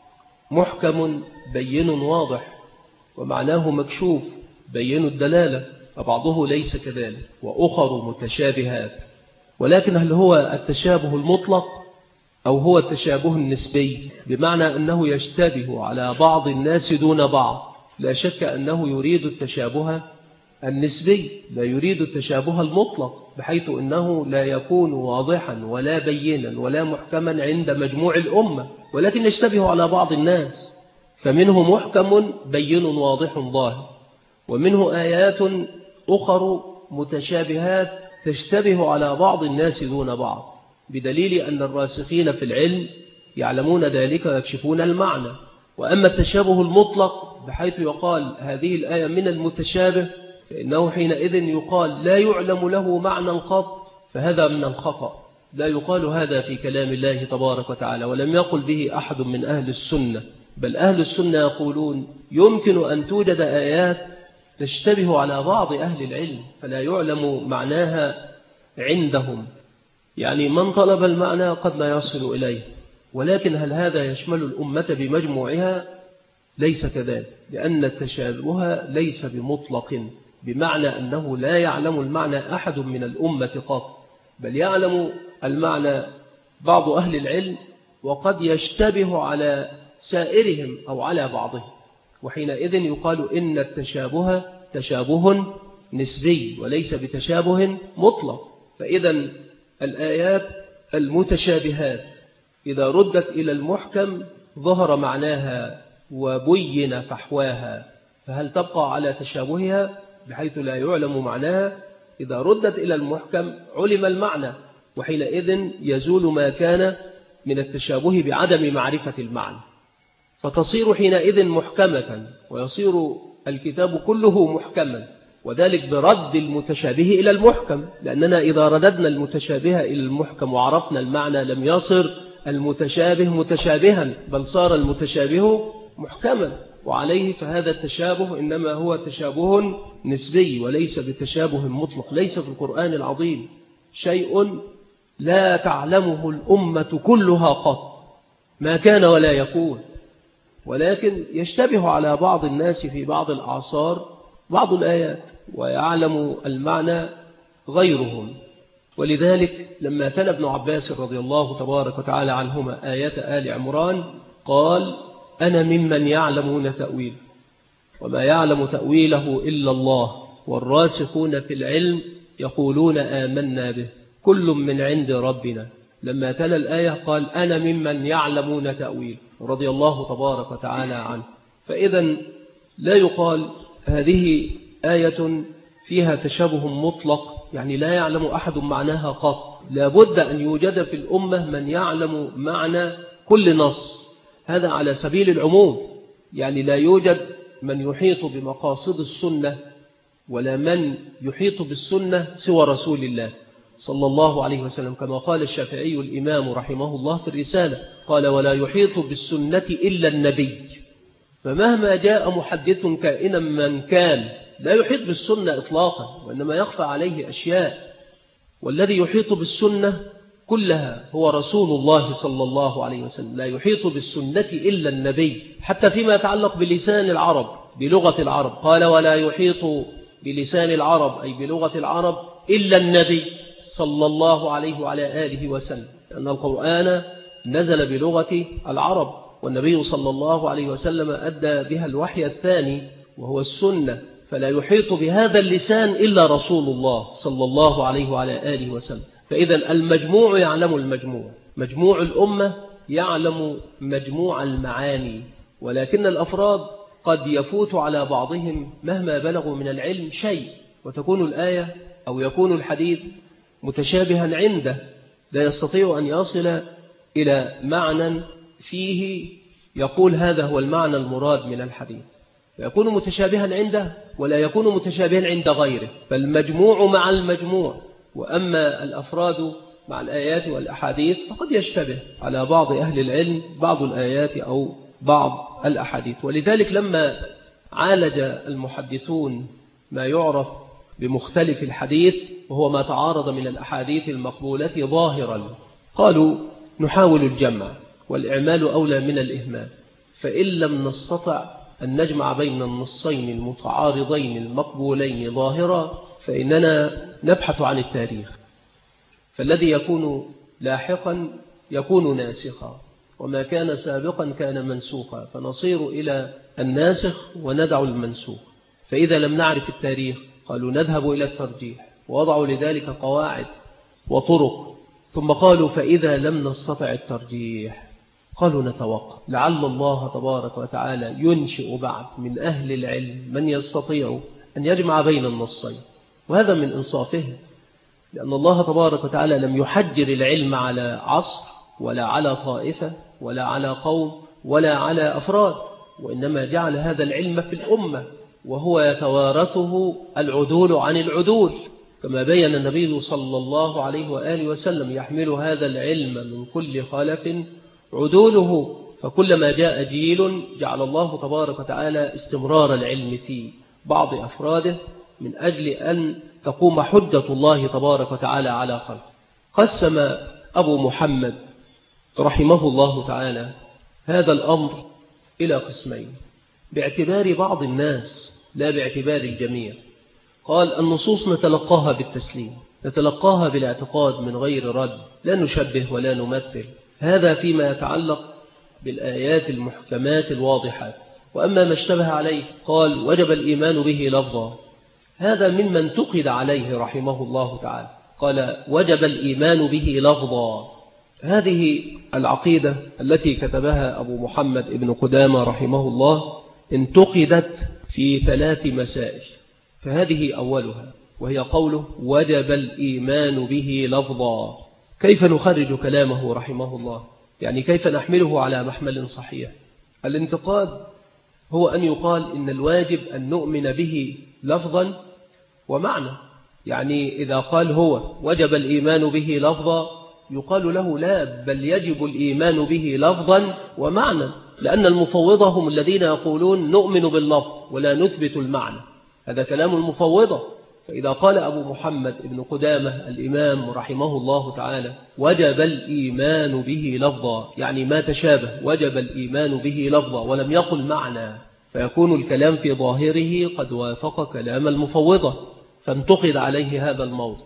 محكم بين واضح ومعناه مكشوف بين الدلالة، فبعضه ليس كذلك، وأخر متشابهات. ولكن هل هو التشابه المطلق أو هو التشابه النسبي، بمعنى أنه يشتبه على بعض الناس دون بعض؟ لا شك أنه يريد التشابه النسبي، لا يريد التشابه المطلق، بحيث أنه لا يكون واضحا ولا بينا ولا محكما عند مجموع الأمة، ولكن يشتبه على بعض الناس، فمنه محكم بين واضح ظاهر، ومنه آيات أخر متشابهات تشتبه على بعض الناس دون بعض، بدليل أن الراسخين في العلم يعلمون ذلك ويكشفون المعنى. وأما التشابه المطلق بحيث يقال هذه الآية من المتشابه، فإنه حينئذ يقال لا يعلم له معنى قط، فهذا من الخطأ. لا يقال هذا في كلام الله تبارك وتعالى، ولم يقل به أحد من أهل السنة، بل أهل السنة يقولون يمكن أن توجد آيات تشتبه على بعض أهل العلم فلا يعلم معناها عندهم، يعني من طلب المعنى قد لا يصل إليه، ولكن هل هذا يشمل الأمة بمجموعها؟ ليس كذلك، لأن التشابه ليس بمطلق، بمعنى أنه لا يعلم المعنى أحد من الأمة قط، بل يعلم المعنى بعض أهل العلم وقد يشتبه على سائرهم أو على بعضهم، وحينئذ يقال إن التشابه تشابه نسبي وليس بتشابه مطلق. فإذا الآيات المتشابهات إذا ردت إلى المحكم ظهر معناها وبين فحواها، فهل تبقى على تشابهها بحيث لا يعلم معناها؟ إذا ردت إلى المحكم علم المعنى، وحينئذ يزول ما كان من التشابه بعدم معرفة المعنى، فتصير حينئذ محكمة ويصير الكتاب كله محكما، وذلك برد المتشابه إلى المحكم، لأننا إذا رددنا المتشابه إلى المحكم وعرفنا المعنى لم يصر المتشابه متشابها، بل صار المتشابه محكما، وعليه فهذا التشابه إنما هو تشابه نسبي وليس بتشابه مطلق. ليس في القرآن العظيم شيء لا تعلمه الأمة كلها قط، ما كان ولا يكون، ولكن يشتبه على بعض الناس في بعض الأعصار بعض الآيات ويعلم المعنى غيرهم. ولذلك لما تلا ابن عباس رضي الله تبارك وتعالى عنهما آيات آل عمران قال أنا ممن يعلمون تأويل وما يعلم تأويله إلا الله والراسخون في العلم يقولون آمنا به كل من عند ربنا. لما تلا الآية قال أنا ممن يعلمون تأويل رضي الله تبارك وتعالى عنه. فإذا لا يقال هذه آية فيها تشابه مطلق، يعني لا يعلم أحد معناها قط، لابد أن يوجد في الأمة من يعلم معنى كل نص، هذا على سبيل العموم، يعني لا يوجد من يحيط بمقاصد السنة ولا من يحيط بالسنة سوى رسول الله صلى الله عليه وسلم، كما قال الشافعي الإمام رحمه الله في الرسالة قال ولا يحيط بالسنة إلا النبي. فمهما جاء محدث كائنا من كان لا يحيط بالسنة إطلاقا، وإنما يخفى عليه أشياء، والذي يحيط بالسنة كلها هو رسول الله صلى الله عليه وسلم، لا يحيط بالسنة إلا النبي. حتى فيما يتعلق بلسان العرب بلغة العرب قال ولا يحيط بلسان العرب أي بلغة العرب إلا النبي صلى الله عليه وعلى آله وسلم، لأن القرآن نزل بلغة العرب، والنبي صلى الله عليه وسلم أدى بها الوحي الثاني وهو السنة، فلا يحيط بهذا اللسان إلا رسول الله صلى الله عليه وعلى آله وسلم. فإذا المجموع يعلم المجموع، مجموع الأمة يعلم مجموع المعاني، ولكن الأفراد قد يفوت على بعضهم مهما بلغوا من العلم شيء، وتكون الآية أو يكون الحديث متشابها عنده لا يستطيع أن يصل إلى معنى فيه يقول هذا هو المعنى المراد من الحديث، فيكون متشابها عنده ولا يكون متشابها عند غيره، فالمجموع مع المجموع. وأما الأفراد مع الآيات والأحاديث فقد يشتبه على بعض أهل العلم بعض الآيات أو بعض الأحاديث. ولذلك لما عالج المحدثون ما يعرف بمختلف الحديث وهو ما تعارض من الأحاديث المقبولة ظاهرا، قالوا نحاول الجمع والإعمال أولى من الإهمال، فإن لم نستطع أن نجمع بين النصين المتعارضين المقبولين ظاهرا فإننا نبحث عن التاريخ، فالذي يكون لاحقا يكون ناسخا، وما كان سابقا كان منسوخا، فنصير إلى الناسخ وندع المنسوخ. فإذا لم نعرف التاريخ قالوا نذهب إلى الترجيح، ووضعوا لذلك قواعد وطرق، ثم قالوا فإذا لم نستطع الترجيح قالوا نتوقف لعل الله تبارك وتعالى ينشئ بعد من أهل العلم من يستطيع أن يجمع بين النصين، وهذا من إنصافهم. لأن الله تبارك وتعالى لم يحجر العلم على عصر ولا على طائفة ولا على قوم ولا على أفراد، وإنما جعل هذا العلم في الأمة، وهو يتوارثه العدول عن العدول، كما بين النبي صلى الله عليه وآله وسلم: يحمل هذا العلم من كل خلف عدوله. فكلما جاء جيل جعل الله تبارك وتعالى استمرار العلم في بعض أفراده من أجل أن تقوم حجة الله تبارك وتعالى على خلقه. قسم أبو محمد رحمه الله تعالى هذا الأمر إلى قسمين باعتبار بعض الناس لا باعتبار الجميع. قال: النصوص نتلقاها بالتسليم، نتلقاها بالاعتقاد من غير رد، لا نشبه ولا نمثل. هذا فيما يتعلق بالآيات المحكمات الواضحات. وأما ما اشتبه عليه قال: وجب الإيمان به لفظا. هذا ممن انتقد عليه رحمه الله تعالى، قال: وجب الإيمان به لفظا. هذه العقيدة التي كتبها أبو محمد ابن قدامة رحمه الله انتقدت في 3 مسائل، فهذه أولها، وهي قوله: وجب الإيمان به لفظا. كيف نخرج كلامه رحمه الله؟ يعني كيف نحمله على محمل صحيح؟ الانتقاد هو أن يقال إن الواجب أن نؤمن به لفظا ومعنى. يعني إذا قال هو وجب الإيمان به لفظا، يقال له: لا، بل يجب الإيمان به لفظا ومعنى، لأن المفوضة هم الذين يقولون نؤمن باللفظ ولا نثبت المعنى. هذا كلام المفوضة. فإذا قال أبو محمد ابن قدامة الإمام رحمه الله تعالى: وجب الإيمان به لفظا، يعني ما تشابه، وجب الإيمان به لفظا، ولم يقل معنى، فيكون الكلام في ظاهره قد وافق كلام المفوضة، فانتقد عليه هذا الموضوع.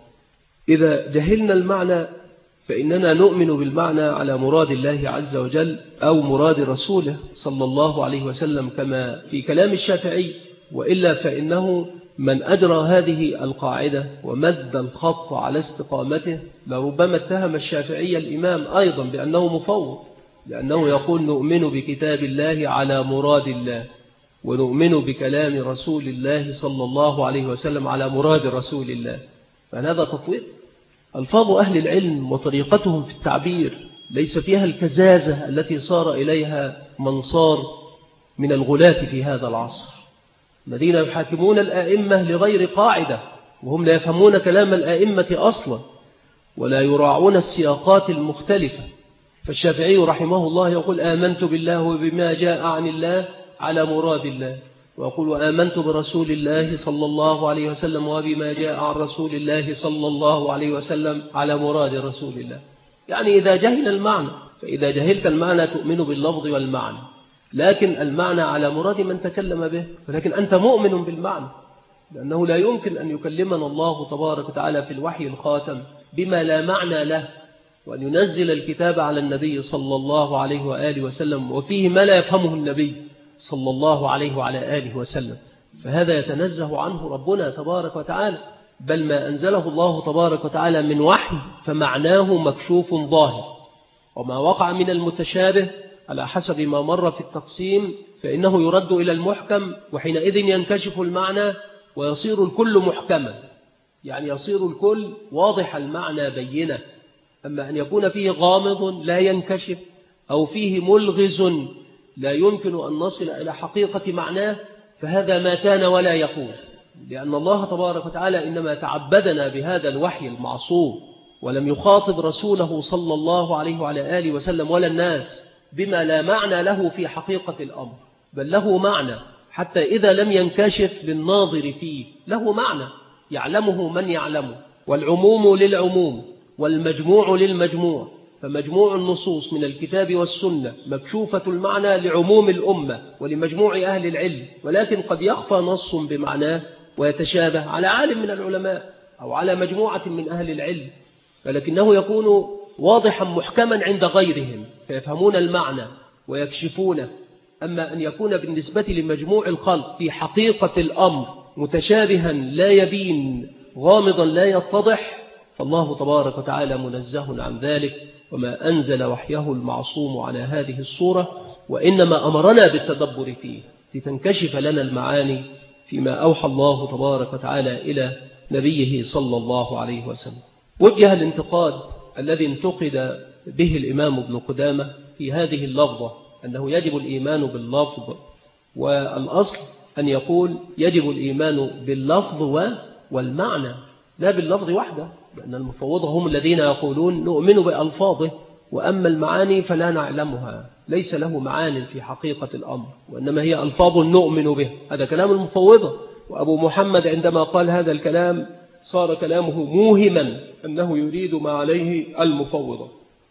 إذا جهلنا المعنى فإننا نؤمن بالمعنى على مراد الله عز وجل أو مراد رسوله صلى الله عليه وسلم، كما في كلام الشافعي. وإلا فإنه من أجرى هذه القاعدة ومد الخط على استقامته لربما اتهم الشافعي الإمام أيضا بأنه مفوض، لأنه يقول: نؤمن بكتاب الله على مراد الله، ونؤمن بكلام رسول الله صلى الله عليه وسلم على مراد رسول الله. فهذا تفويض. ألفاظ أهل العلم وطريقتهم في التعبير ليس فيها الكزازة التي صار إليها من صار من الغلاة في هذا العصر، الذين يحاكمون الآئمة لغير قاعدة، وهم لا يفهمون كلام الآئمة أصلا ولا يراعون السياقات المختلفة. فالشافعي رحمه الله يقول: آمنت بالله وبما جاء عن الله على مراد الله، ويقول: آمنت برسول الله صلى الله عليه وسلم وبما جاء عن رسول الله صلى الله عليه وسلم على مراد رسول الله. يعني إذا جهل المعنى، فإذا جهلت المعنى تؤمن باللفظ والمعنى، لكن المعنى على مراد من تكلم به، ولكن أنت مؤمن بالمعنى، لأنه لا يمكن أن يكلمنا الله تبارك وتعالى في الوحي الخاتم بما لا معنى له، وأن ينزل الكتاب على النبي صلى الله عليه وآله وسلم وفيه ما لا يفهمه النبي صلى الله عليه وعلى آله وسلم، فهذا يتنزه عنه ربنا تبارك وتعالى. بل ما أنزله الله تبارك وتعالى من وحي فمعناه مكشوف ظاهر، وما وقع من المتشابه على حسب ما مر في التقسيم فإنه يرد إلى المحكم، وحينئذ ينكشف المعنى ويصير الكل محكما، يعني يصير الكل واضح المعنى بينه. أما أن يكون فيه غامض لا ينكشف أو فيه ملغز لا يمكن أن نصل إلى حقيقة معناه، فهذا ما كان ولا يكون، لأن الله تبارك وتعالى إنما تعبدنا بهذا الوحي المعصوم، ولم يخاطب رسوله صلى الله عليه وعلى آله وسلم ولا الناس بما لا معنى له في حقيقة الأمر، بل له معنى حتى إذا لم ينكشف للناظر فيه له معنى يعلمه من يعلمه، والعموم للعموم والمجموع للمجموع. فمجموع النصوص من الكتاب والسنة مكشوفة المعنى لعموم الأمة ولمجموع أهل العلم، ولكن قد يخفى نص بمعناه ويتشابه على عالم من العلماء أو على مجموعة من أهل العلم، ولكنه يكون واضحا محكما عند غيرهم فيفهمون المعنى ويكشفونه. أما أن يكون بالنسبة لمجموع الخلق في حقيقة الأمر متشابها لا يبين غامضا لا يتضح، فالله تبارك وتعالى منزه عن ذلك، وما أنزل وحيه المعصوم على هذه الصورة، وإنما أمرنا بالتدبر فيه لتنكشف لنا المعاني فيما أوحى الله تبارك وتعالى إلى نبيه صلى الله عليه وسلم. وجه الانتقاد الذي انتقد به الإمام ابن قدامة في هذه اللفظة أنه يجب الإيمان باللفظ، والأصل أن يقول يجب الإيمان باللفظ والمعنى لا باللفظ وحده، لأن المفوضة هم الذين يقولون نؤمن بألفاظه وأما المعاني فلا نعلمها، ليس له معان في حقيقة الأمر وإنما هي ألفاظ نؤمن به. هذا كلام المفوضة، وأبو محمد عندما قال هذا الكلام صار كلامه موهما أنه يريد ما عليه المفوضة.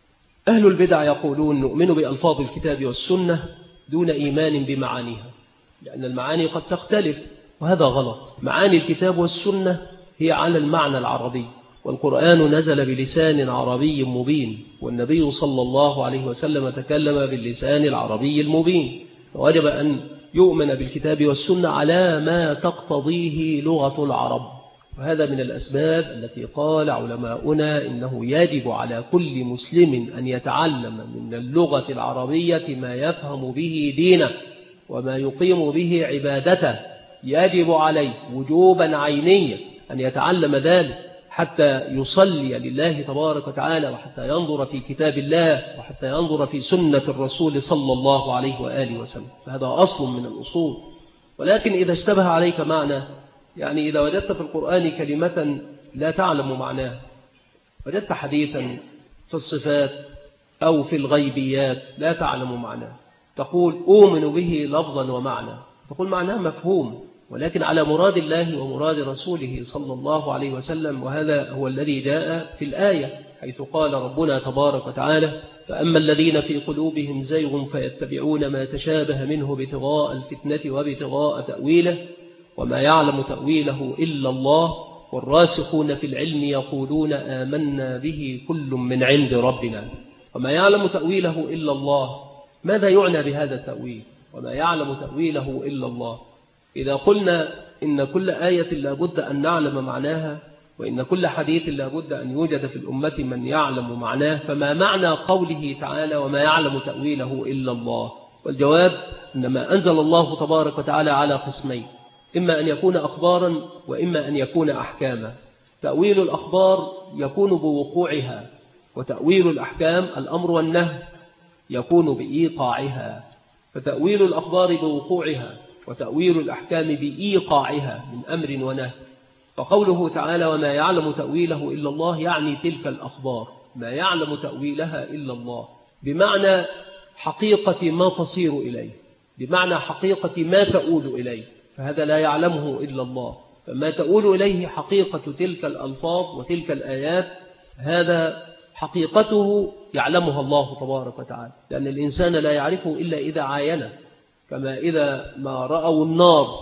أهل البدع يقولون نؤمن بألفاظ الكتاب والسنة دون إيمان بمعانيها، لأن المعاني قد تختلف، وهذا غلط. معاني الكتاب والسنة هي على المعنى العربي، والقرآن نزل بلسان عربي مبين، والنبي صلى الله عليه وسلم تكلم باللسان العربي المبين، فوجب أن يؤمن بالكتاب والسنة على ما تقتضيه لغة العرب. وهذا من الأسباب التي قال علماؤنا إنه يجب على كل مسلم أن يتعلم من اللغة العربية ما يفهم به دينه وما يقيم به عبادته، يجب عليه وجوبا عينيا أن يتعلم ذلك حتى يصلي لله تبارك وتعالى، وحتى ينظر في كتاب الله، وحتى ينظر في سنة الرسول صلى الله عليه وآله وسلم. فهذا أصل من الأصول. ولكن إذا اشتبه عليك معنى، يعني إذا وجدت في القرآن كلمة لا تعلم معناها، وجدت حديثا في الصفات أو في الغيبيات لا تعلم معناه، تقول أؤمن به لفظا ومعنى، تقول معناه مفهوم ولكن على مراد الله ومراد رسوله صلى الله عليه وسلم، وهذا هو الذي جاء في الآية حيث قال ربنا تبارك وتعالى فأما الذين في قلوبهم زيغ فيتبعون ما تشابه منه ابتغاء الفتنة وابتغاء تأويله وما يعلم تأويله إلا الله والراسخون في العلم يقولون آمنا به كل من عند ربنا. وما يعلم تأويله إلا الله، ماذا يعنى بهذا التأويل؟ وما يعلم تأويله إلا الله. إذا قلنا إن كل آية لابد أن نعلم معناها، وإن كل حديث لابد أن يوجد في الأمة من يعلم معناه، فما معنى قوله تعالى وما يعلم تأويله إلا الله؟ والجواب أن ما أنزل الله تبارك وتعالى على قسمين، إما أن يكون أخبارا وإما أن يكون أحكاما. تأويل الأخبار يكون بوقوعها، وتأويل الأحكام الأمر والنهي يكون بإيقاعها. فتأويل الأخبار بوقوعها وتأويل الأحكام بإيقاعها من أمر ونهي. فقوله تعالى وما يعلم تأويله إلا الله يعني تلك الأخبار ما يعلم تأويلها إلا الله، بمعنى حقيقة ما تصير إليه، بمعنى حقيقة ما تؤول إليه، فهذا لا يعلمه إلا الله. فما تؤول إليه حقيقة تلك الألفاظ وتلك الآيات، هذا حقيقته يعلمها الله تبارك وتعالى، لأن الإنسان لا يعرفه إلا إذا عاينه، كما إذا ما رأوا النار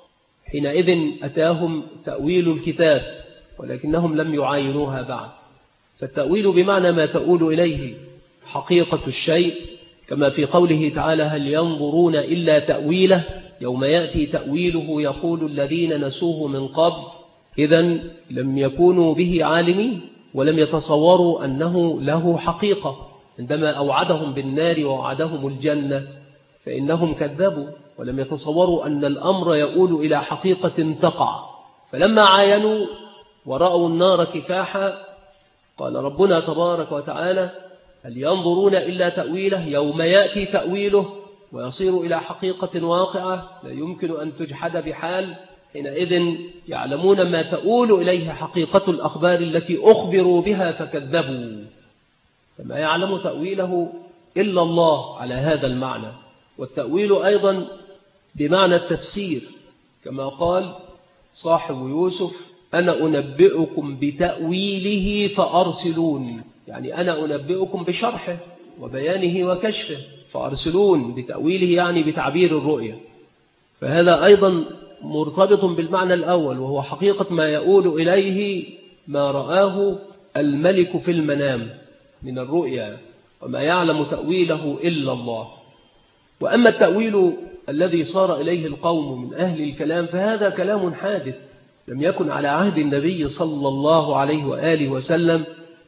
حينئذ أتاهم تأويل الكتاب ولكنهم لم يعاينوها بعد. فالتأويل بمعنى ما تؤول إليه حقيقة الشيء، كما في قوله تعالى هل ينظرون إلا تأويله يوم يأتي تأويله يقول الذين نسوه من قبل. إذن لم يكونوا به عالمين ولم يتصوروا أنه له حقيقة. عندما أوعدهم بالنار ووعدهم الجنة فإنهم كذبوا ولم يتصوروا أن الأمر يؤول إلى حقيقة تقع. فلما عاينوا ورأوا النار كفاحا قال ربنا تبارك وتعالى هل ينظرون إلا تأويله يوم يأتي تأويله ويصير إلى حقيقة واقعة لا يمكن أن تجحد بحال. حينئذ يعلمون ما تؤول إليه حقيقة الأخبار التي أخبروا بها فكذبوا. فما يعلم تأويله إلا الله على هذا المعنى. والتأويل أيضا بمعنى التفسير، كما قال صاحب يوسف أنا أنبئكم بتأويله فأرسلون، يعني أنا أنبئكم بشرحه وبيانه وكشفه، فأرسلون بتأويله يعني بتعبير الرؤية. فهذا أيضا مرتبط بالمعنى الأول، وهو حقيقة ما يؤول إليه ما رآه الملك في المنام من الرؤيا، وما يعلم تأويله إلا الله. وأما التأويل الذي صار إليه القوم من أهل الكلام فهذا كلام حادث لم يكن على عهد النبي صلى الله عليه وآله وسلم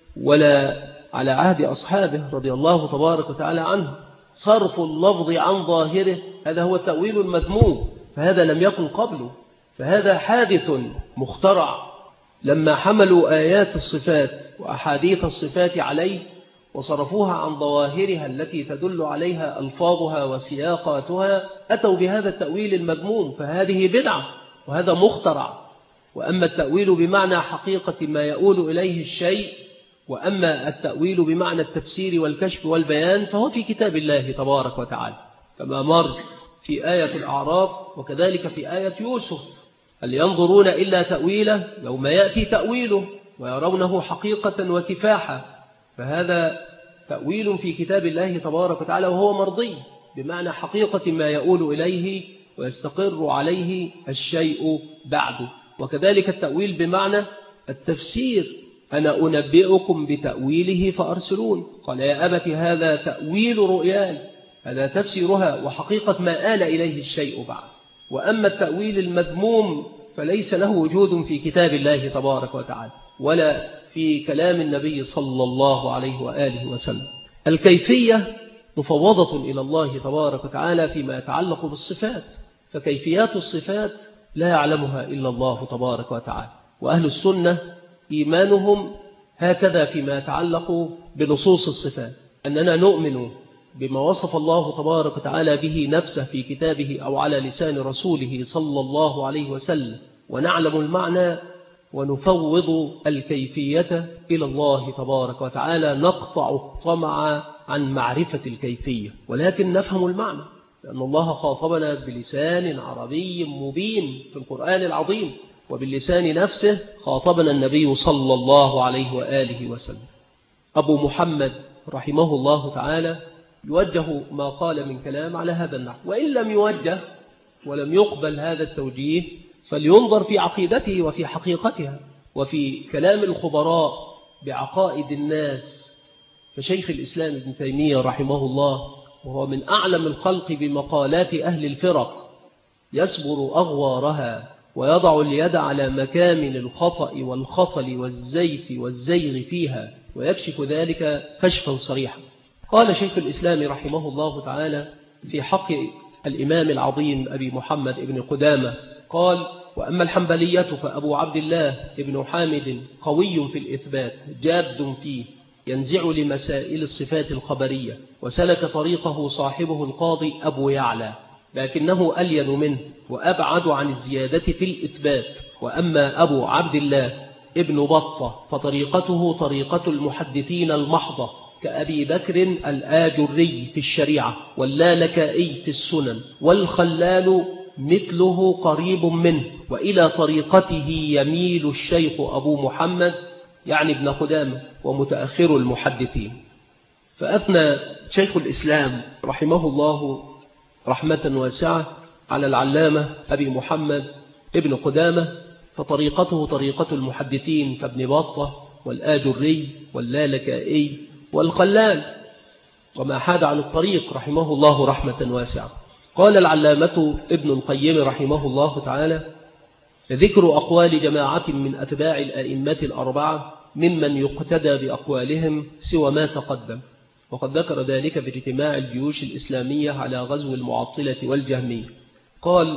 ولا على عهد أصحابه رضي الله تبارك وتعالى عنه. صرف اللفظ عن ظاهره هذا هو التأويل المذموم، فهذا لم يكن قبله، فهذا حادث مخترع لما حملوا آيات الصفات وأحاديث الصفات عليه وصرفوها عن ظواهرها التي تدل عليها ألفاظها وسياقاتها، أتوا بهذا التأويل المذموم، فهذه بدعة وهذا مخترع. وأما التأويل بمعنى حقيقة ما يؤول إليه الشيء، وأما التأويل بمعنى التفسير والكشف والبيان، فهو في كتاب الله تبارك وتعالى، كما مر في آية الأعراف وكذلك في آية يوسف: هل ينظرون إلا تأويله يوم يأتي تأويله ويرونه حقيقة وكفاحة. فهذا تأويل في كتاب الله تبارك وتعالى، وهو مرضي بمعنى حقيقة ما يؤول إليه ويستقر عليه الشيء بعده. وكذلك التأويل بمعنى التفسير: أنا أنبئكم بتأويله فأرسلون. قال: يا أبت هذا تأويل رؤياي، هذا تفسيرها وحقيقة ما آل إليه الشيء بعد. وأما التأويل المذموم فليس له وجود في كتاب الله تبارك وتعالى ولا في كلام النبي صلى الله عليه وآله وسلم. الكيفية مفوضة إلى الله تبارك وتعالى فيما يتعلق بالصفات، فكيفيات الصفات لا يعلمها إلا الله تبارك وتعالى. وأهل السنة إيمانهم هكذا فيما يتعلق بنصوص الصفات، أننا نؤمن بما وصف الله تبارك وتعالى به نفسه في كتابه أو على لسان رسوله صلى الله عليه وسلم، ونعلم المعنى ونفوض الكيفية إلى الله تبارك وتعالى، نقطع الطمع عن معرفة الكيفية، ولكن نفهم المعنى، لأن الله خاطبنا بلسان عربي مبين في القرآن العظيم، وباللسان نفسه خاطبنا النبي صلى الله عليه وآله وسلم. أبو محمد رحمه الله تعالى يوجه ما قال من كلام على هذا النحو، وإن لم يوجه ولم يقبل هذا التوجيه فلينظر في عقيدته وفي حقيقتها وفي كلام الخبراء بعقائد الناس. فشيخ الإسلام ابن تيمية رحمه الله، وهو من أعلم الخلق بمقالات أهل الفرق، يسبر أغوارها ويضع اليد على مكامن الخطأ والخطل والزيف والزيغ فيها، ويكشف ذلك كشفا صريحا. قال شيخ الإسلام رحمه الله تعالى في حق الإمام العظيم أبي محمد ابن قدامة، قال: وأما الحنبلية فأبو عبد الله ابن حامد قوي في الإثبات جاد فيه، ينزع لمسائل الصفات الخبرية، وسلك طريقه صاحبه القاضي أبو يعلى، لكنه ألين منه وأبعد عن الزيادة في الإثبات. وأما أبو عبد الله ابن بطة فطريقته طريقة المحدثين المحضة، كأبي بكر الآجري في الشريعة، واللالكائي في السنن، والخلال مثله قريب منه. وإلى طريقته يميل الشيخ أبو محمد يعني ابن قدامة ومتأخر المحدثين. فأثنى شيخ الإسلام رحمه الله رحمة واسعة على العلامة أبي محمد ابن قدامة، فطريقته طريقة المحدثين كابن بطة والآجري واللالكائي والخلال، وما حاد عن الطريق رحمه الله رحمة واسعة. قال العلامة ابن القيم رحمه الله تعالى: ذكر أقوال جماعة من أتباع الأئمة الأربعة ممن يقتدى بأقوالهم سوى ما تقدم. وقد ذكر ذلك في اجتماع الجيوش الإسلامية على غزو المعطلة والجهمية. قال: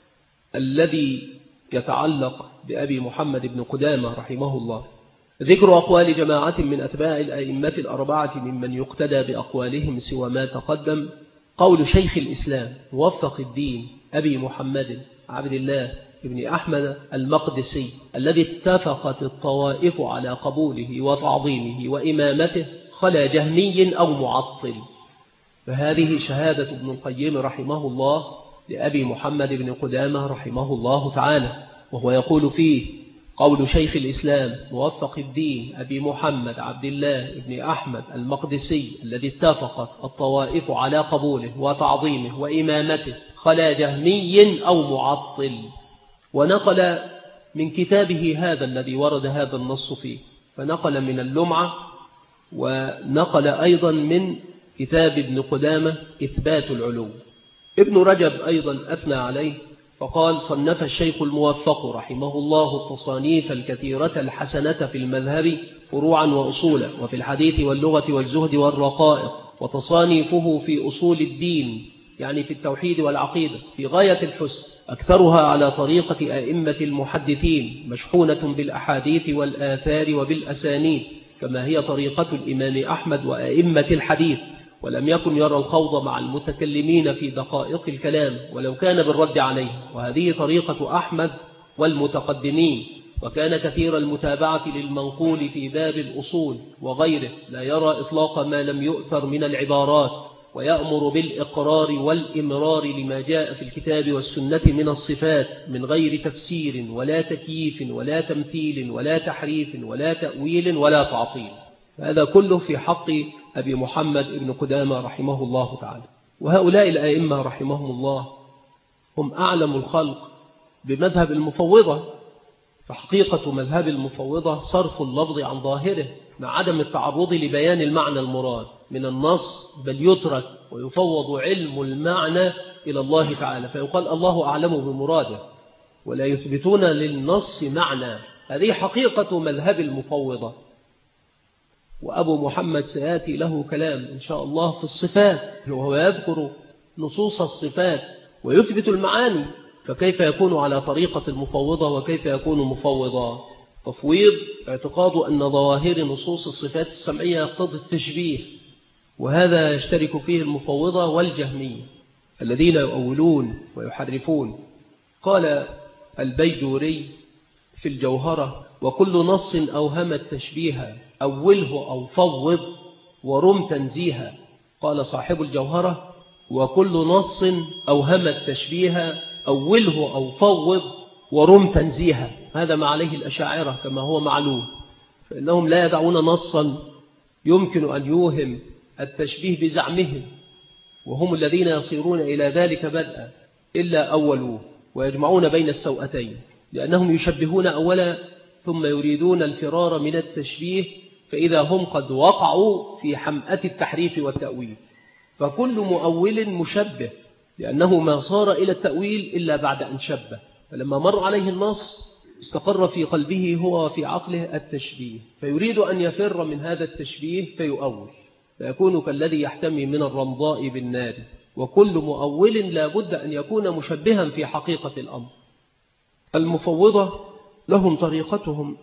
الذي يتعلق بأبي محمد بن قدامة رحمه الله: ذكر أقوال جماعة من أتباع الأئمة الأربعة ممن يقتدى بأقوالهم سوى ما تقدم، قول شيخ الإسلام موفق الدين أبي محمد عبد الله ابن أحمد المقدسي، الذي اتفقت الطوائف على قبوله وتعظيمه وإمامته خلا جهمي أو معطل. فهذه شهادة ابن القيم رحمه الله لأبي محمد بن قدامة رحمه الله تعالى، وهو يقول فيه: قول شيخ الإسلام موفق الدين أبي محمد عبد الله ابن أحمد المقدسي، الذي اتفقت الطوائف على قبوله وتعظيمه وإمامته خلا جهمي أو معطل. ونقل من كتابه هذا الذي ورد هذا النص فيه، فنقل من اللمعة، ونقل أيضا من كتاب ابن قدامة إثبات العلو. ابن رجب أيضا أثنى عليه فقال: صنف الشيخ الموفق رحمه الله التصانيف الكثيرة الحسنة في المذهب فروعا وأصولا، وفي الحديث واللغة والزهد والرقائق، وتصانيفه في أصول الدين يعني في التوحيد والعقيدة في غاية الحسن، أكثرها على طريقة أئمة المحدثين مشحونة بالأحاديث والآثار وبالأسانيد، كما هي طريقة الإمام أحمد وأئمة الحديث، ولم يكن يرى الخوض مع المتكلمين في دقائق الكلام ولو كان بالرد عليه، وهذه طريقة أحمد والمتقدمين. وكان كثير المتابعة للمنقول في باب الأصول وغيره، لا يرى إطلاق ما لم يؤثر من العبارات، ويأمر بالإقرار والإمرار لما جاء في الكتاب والسنة من الصفات من غير تفسير ولا تكييف ولا تمثيل ولا تحريف ولا تأويل ولا تعطيل. هذا كله في حق أبي محمد ابن قدامة رحمه الله تعالى. وهؤلاء الأئمة رحمهم الله هم أعلم الخلق بمذهب المفوضة، فحقيقة مذهب المفوضة صرف اللفظ عن ظاهره مع عدم التعرض لبيان المعنى المراد من النص، بل يترك ويفوض علم المعنى إلى الله تعالى، فيقال الله أعلم بمراده، ولا يثبتون للنص معنى. هذه حقيقة مذهب المفوضة. وأبو محمد سيأتي له كلام إن شاء الله في الصفات، وهو يذكر نصوص الصفات ويثبت المعاني، فكيف يكون على طريقة المفوضة وكيف يكون مفوضا؟ تفويض اعتقاد أن ظواهر نصوص الصفات السمعية يقتضي التشبيه، وهذا يشترك فيه المفوضة والجهمية الذين يؤولون ويحرفون. قال البيجوري في الجوهرة: وكل نص أوهم التشبيه أوله أو فوض ورم تنزيها. قال صاحب الجوهرة: وكل نص أوهم التشبيه أوله أو فوض ورم تنزيها. هذا ما عليه الأشاعرة كما هو معلوم، فإنهم لا يدعون نصا يمكن أن يوهم التشبيه بزعمهم، وهم الذين يصيرون إلى ذلك بدءا، إلا أولوه ويجمعون بين السوءتين، لأنهم يشبهون أولا ثم يريدون الفرار من التشبيه، فإذا هم قد وقعوا في حمأة التحريف والتأويل. فكل مؤول مشبه، لأنه ما صار إلى التأويل إلا بعد أن شبه، فلما مر عليه النص استقر في قلبه هو وفي عقله التشبيه، فيريد أن يفر من هذا التشبيه فيؤول، فيكون كالذي يحتمي من الرمضاء بالنار. وكل مؤول لا بد أن يكون مشبها في حقيقة الأمر. المفوضة لهم طريقتهم،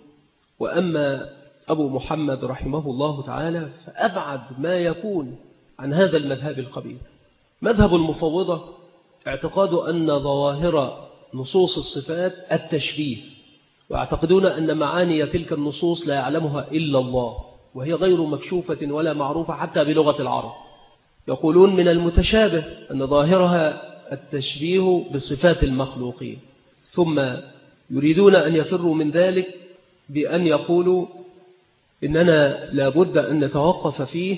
وأما أبو محمد رحمه الله تعالى فأبعد ما يكون عن هذا المذهب القبيح. مذهب المفوضة اعتقاد أن ظواهر نصوص الصفات التشبيه، ويعتقدون أن معاني تلك النصوص لا يعلمها إلا الله، وهي غير مكشوفة ولا معروفة حتى بلغة العرب. يقولون من المتشابه أن ظاهرها التشبيه بصفات المخلوقين، ثم يريدون أن يفروا من ذلك بأن يقولوا إننا لابد أن نتوقف فيه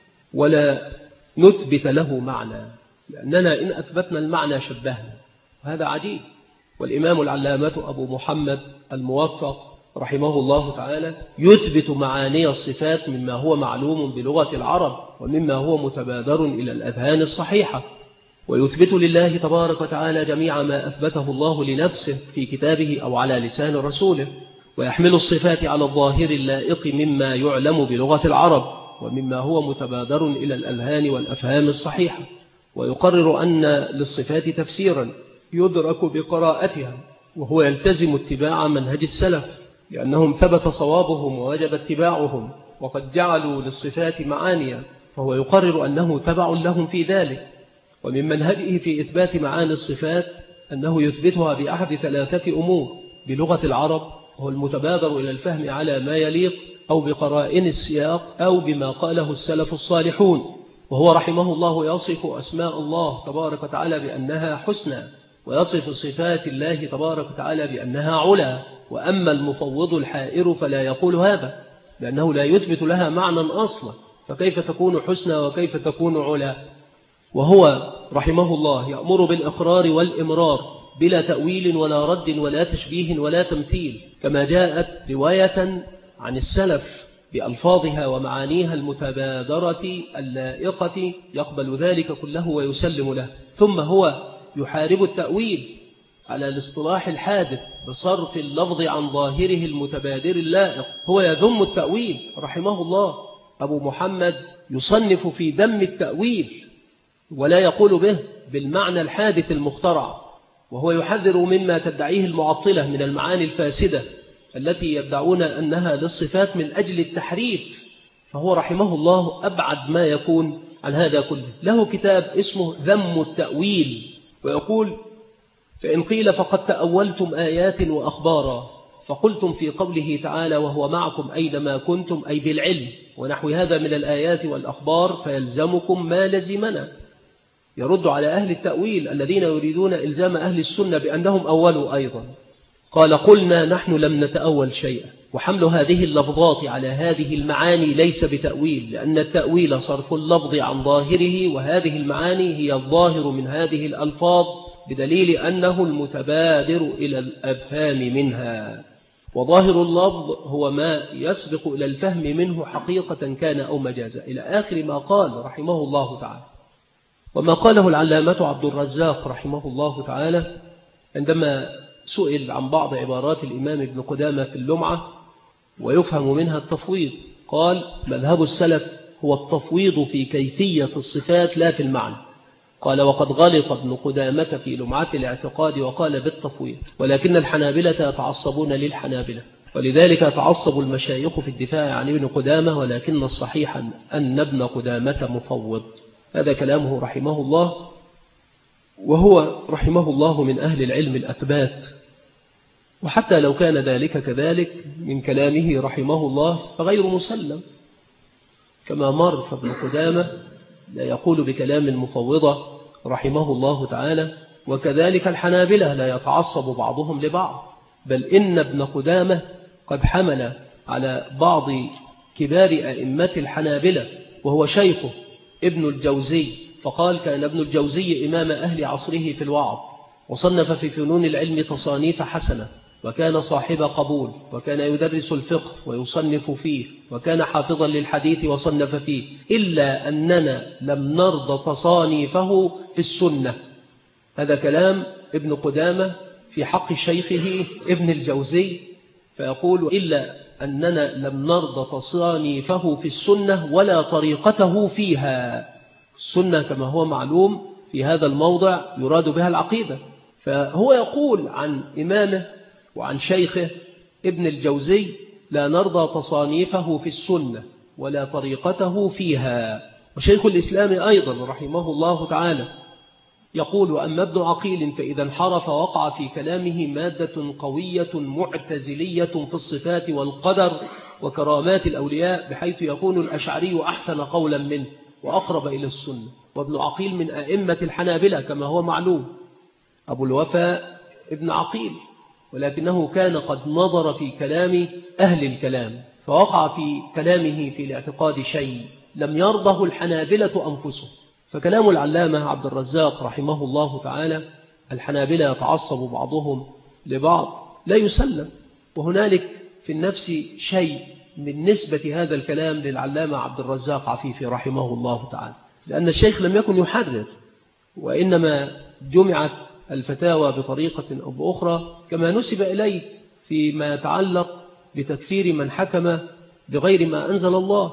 ولا نثبت له معنى، لأننا إن أثبتنا المعنى شبهنا. هذا عجيب. والإمام العلامة أبو محمد الموفق رحمه الله تعالى يثبت معاني الصفات مما هو معلوم بلغة العرب ومما هو متبادر إلى الأذهان الصحيحة، ويثبت لله تبارك وتعالى جميع ما أثبته الله لنفسه في كتابه أو على لسان رسوله، ويحمل الصفات على الظاهر اللائق مما يعلم بلغة العرب ومما هو متبادر إلى الأذهان والأفهام الصحيحة، ويقرر أن للصفات تفسيرا يدرك بقراءتها، وهو يلتزم اتباع منهج السلف لأنهم ثبت صوابهم ووجب اتباعهم، وقد جعلوا للصفات معانيا، فهو يقرر أنه تبع لهم في ذلك. ومن منهجه في إثبات معاني الصفات أنه يثبتها بأحد ثلاثة أمور: بلغة العرب، وهو المتبادر إلى الفهم على ما يليق، أو بقرائن السياق، أو بما قاله السلف الصالحون. وهو رحمه الله يصف أسماء الله تبارك وتعالى بأنها حسنى، ويصف صفات الله تبارك وتعالى بأنها علا. وأما المفوض الحائر فلا يقول هذا، لأنه لا يثبت لها معنى أصلا، فكيف تكون حسنى وكيف تكون علا؟ وهو رحمه الله يأمر بالإقرار والإمرار بلا تأويل ولا رد ولا تشبيه ولا تمثيل، كما جاءت رواية عن السلف بألفاظها ومعانيها المتبادرة اللائقة، يقبل ذلك كله ويسلم له. ثم هو يحارب التأويل على الاصطلاح الحادث بصرف اللفظ عن ظاهره المتبادر اللائق. هو يذم التأويل رحمه الله. أبو محمد يصنف في ذم التأويل، ولا يقول به بالمعنى الحادث المخترع، وهو يحذر مما تدعيه المعطلة من المعاني الفاسدة التي يدعون أنها للصفات من أجل التحريف. فهو رحمه الله أبعد ما يكون عن هذا كله. له كتاب اسمه ذم التأويل، ويقول: فإن قيل فقد تأولتم آيات وأخبارا، فقلتم في قوله تعالى: وهو معكم أينما كنتم، أي بالعلم، ونحو هذا من الآيات والأخبار، فيلزمكم ما لزمنا. يرد على أهل التأويل الذين يريدون إلزام أهل السنة بأنهم أولوا أيضا. قال: قلنا نحن لم نتأول شيئا، وحمل هذه اللفظات على هذه المعاني ليس بتأويل، لأن التأويل صرف اللفظ عن ظاهره، وهذه المعاني هي الظاهر من هذه الألفاظ، بدليل أنه المتبادر إلى الأفهام منها، وظاهر اللفظ هو ما يسبق إلى الفهم منه حقيقة كان أو مجازا، إلى آخر ما قال رحمه الله تعالى. وما قاله العلامة عبد الرزاق رحمه الله تعالى عندما سئل عن بعض عبارات الإمام ابن قدامة في اللمعة ويفهم منها التفويض، قال: مذهب السلف هو التفويض في كيفية الصفات لا في المعنى. قال: وقد غلط ابن قدامة في لمعة الاعتقاد وقال بالتفويض، ولكن الحنابلة يتعصبون للحنابلة، ولذلك يتعصب المشايخ في الدفاع عن ابن قدامة، ولكن الصحيح أن ابن قدامة مفوض. هذا كلامه رحمه الله، وهو رحمه الله من أهل العلم الأثبات. وحتى لو كان ذلك كذلك من كلامه رحمه الله فغير مسلم، كما مر فابن قدامة لا يقول بكلام المفوضة رحمه الله تعالى، وكذلك الحنابلة لا يتعصب بعضهم لبعض، بل إن ابن قدامة قد حمل على بعض كبار أئمة الحنابلة وهو شيخه ابن الجوزي، فقال: كان ابن الجوزي إمام أهل عصره في الوعظ، وصنف في فنون العلم تصانيف حسنة، وكان صاحب قبول، وكان يدرس الفقه ويصنف فيه، وكان حافظا للحديث وصنف فيه، إلا أننا لم نرضى تصانيفه في السنة. هذا كلام ابن قدامة في حق شيخه ابن الجوزي، فيقول: إلا أننا لم نرضى تصانيفه في السنة ولا طريقته فيها. السنة كما هو معلوم في هذا الموضع يراد بها العقيدة، فهو يقول عن إمامه وعن شيخه ابن الجوزي: لا نرضى تصانيفه في السنة ولا طريقته فيها. وشيخ الإسلام أيضا رحمه الله تعالى يقول: وأما ابن عقيل فإذا انحرف وقع في كلامه مادة قوية معتزلية في الصفات والقدر وكرامات الأولياء، بحيث يكون الأشعري أحسن قولا منه وأقرب إلى السنة. وابن عقيل من أئمة الحنابلة كما هو معلوم، أبو الوفاء ابن عقيل، ولكنه كان قد نظر في كلام أهل الكلام، فوقع في كلامه في الاعتقاد شيء لم يرضه الحنابلة أنفسهم. فكلام العلامة عبد الرزاق رحمه الله تعالى: الحنابلة يتعصب بعضهم لبعض، لا يسلم. وهنالك في النفس شيء من نسبة هذا الكلام للعلامة عبد الرزاق عفيفي رحمه الله تعالى، لأن الشيخ لم يكن يحرر، وإنما جمعت الفتاوى بطريقة أو بأخرى كما نسب إليه فيما يتعلق بتكفير من حكم بغير ما أنزل الله.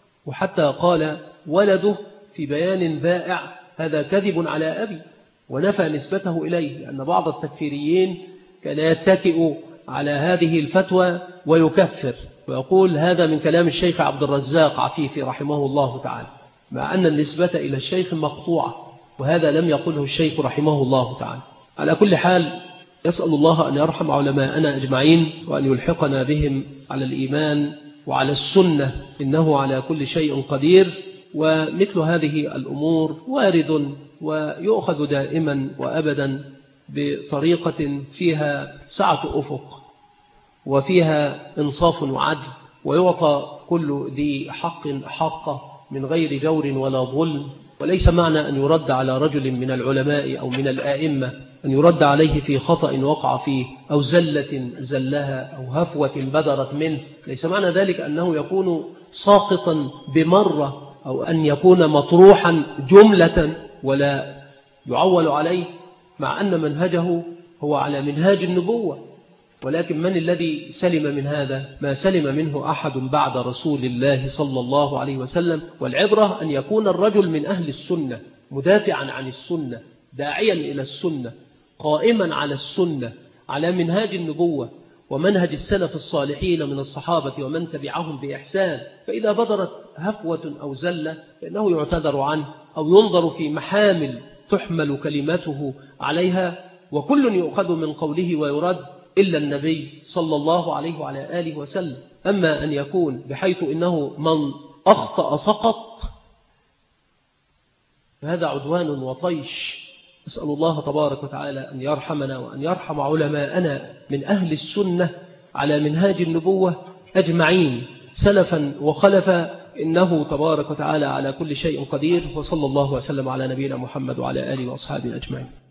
وحتى قال ولده في بيان ذائع: هذا كذب على أبي، ونفى نسبته إليه، لأن بعض التكفيريين كان يتكئ على هذه الفتوى ويكفر ويقول: هذا من كلام الشيخ عبد الرزاق عفيفي رحمه الله تعالى، مع أن النسبة إلى الشيخ مقطوعة، وهذا لم يقله الشيخ رحمه الله تعالى. على كل حال، يسأل الله أن يرحم علماءنا أجمعين، وأن يلحقنا بهم على الإيمان وعلى السنة، إنه على كل شيء قدير. ومثل هذه الأمور وارد ويؤخذ دائما وأبدا بطريقة فيها سعة أفق وفيها إنصاف وعدل، ويعطى كل ذي حق حقه من غير جور ولا ظلم. وليس معنى أن يرد على رجل من العلماء أو من الآئمة أن يرد عليه في خطأ وقع فيه أو زلة زلها أو هفوة بدرت منه، ليس معنى ذلك أنه يكون ساقطا بمرة أو أن يكون مطروحا جملة ولا يعول عليه، مع أن منهجه هو على منهاج النبوة. ولكن من الذي سلم من هذا؟ ما سلم منه أحد بعد رسول الله صلى الله عليه وسلم. والعبرة أن يكون الرجل من أهل السنة مدافعا عن السنة، داعيا إلى السنة، قائما على السنة على منهاج النبوة ومنهج السلف الصالحين من الصحابة ومن تبعهم بإحسان، فإذا بدرت هفوة أو زلة فإنه يعتذر عنه أو ينظر في محامل تحمل كلمته عليها، وكل يؤخذ من قوله ويرد إلا النبي صلى الله عليه وعلى آله وسلم. أما أن يكون بحيث إنه من أخطأ سقط فهذا عدوان وطيش. أسأل الله تبارك وتعالى أن يرحمنا وأن يرحم علماءنا من أهل السنة على منهاج النبوة أجمعين سلفا وخلفا، إنه تبارك وتعالى على كل شيء قدير. وصلى الله وسلم على نبينا محمد وعلى آله وأصحابه أجمعين.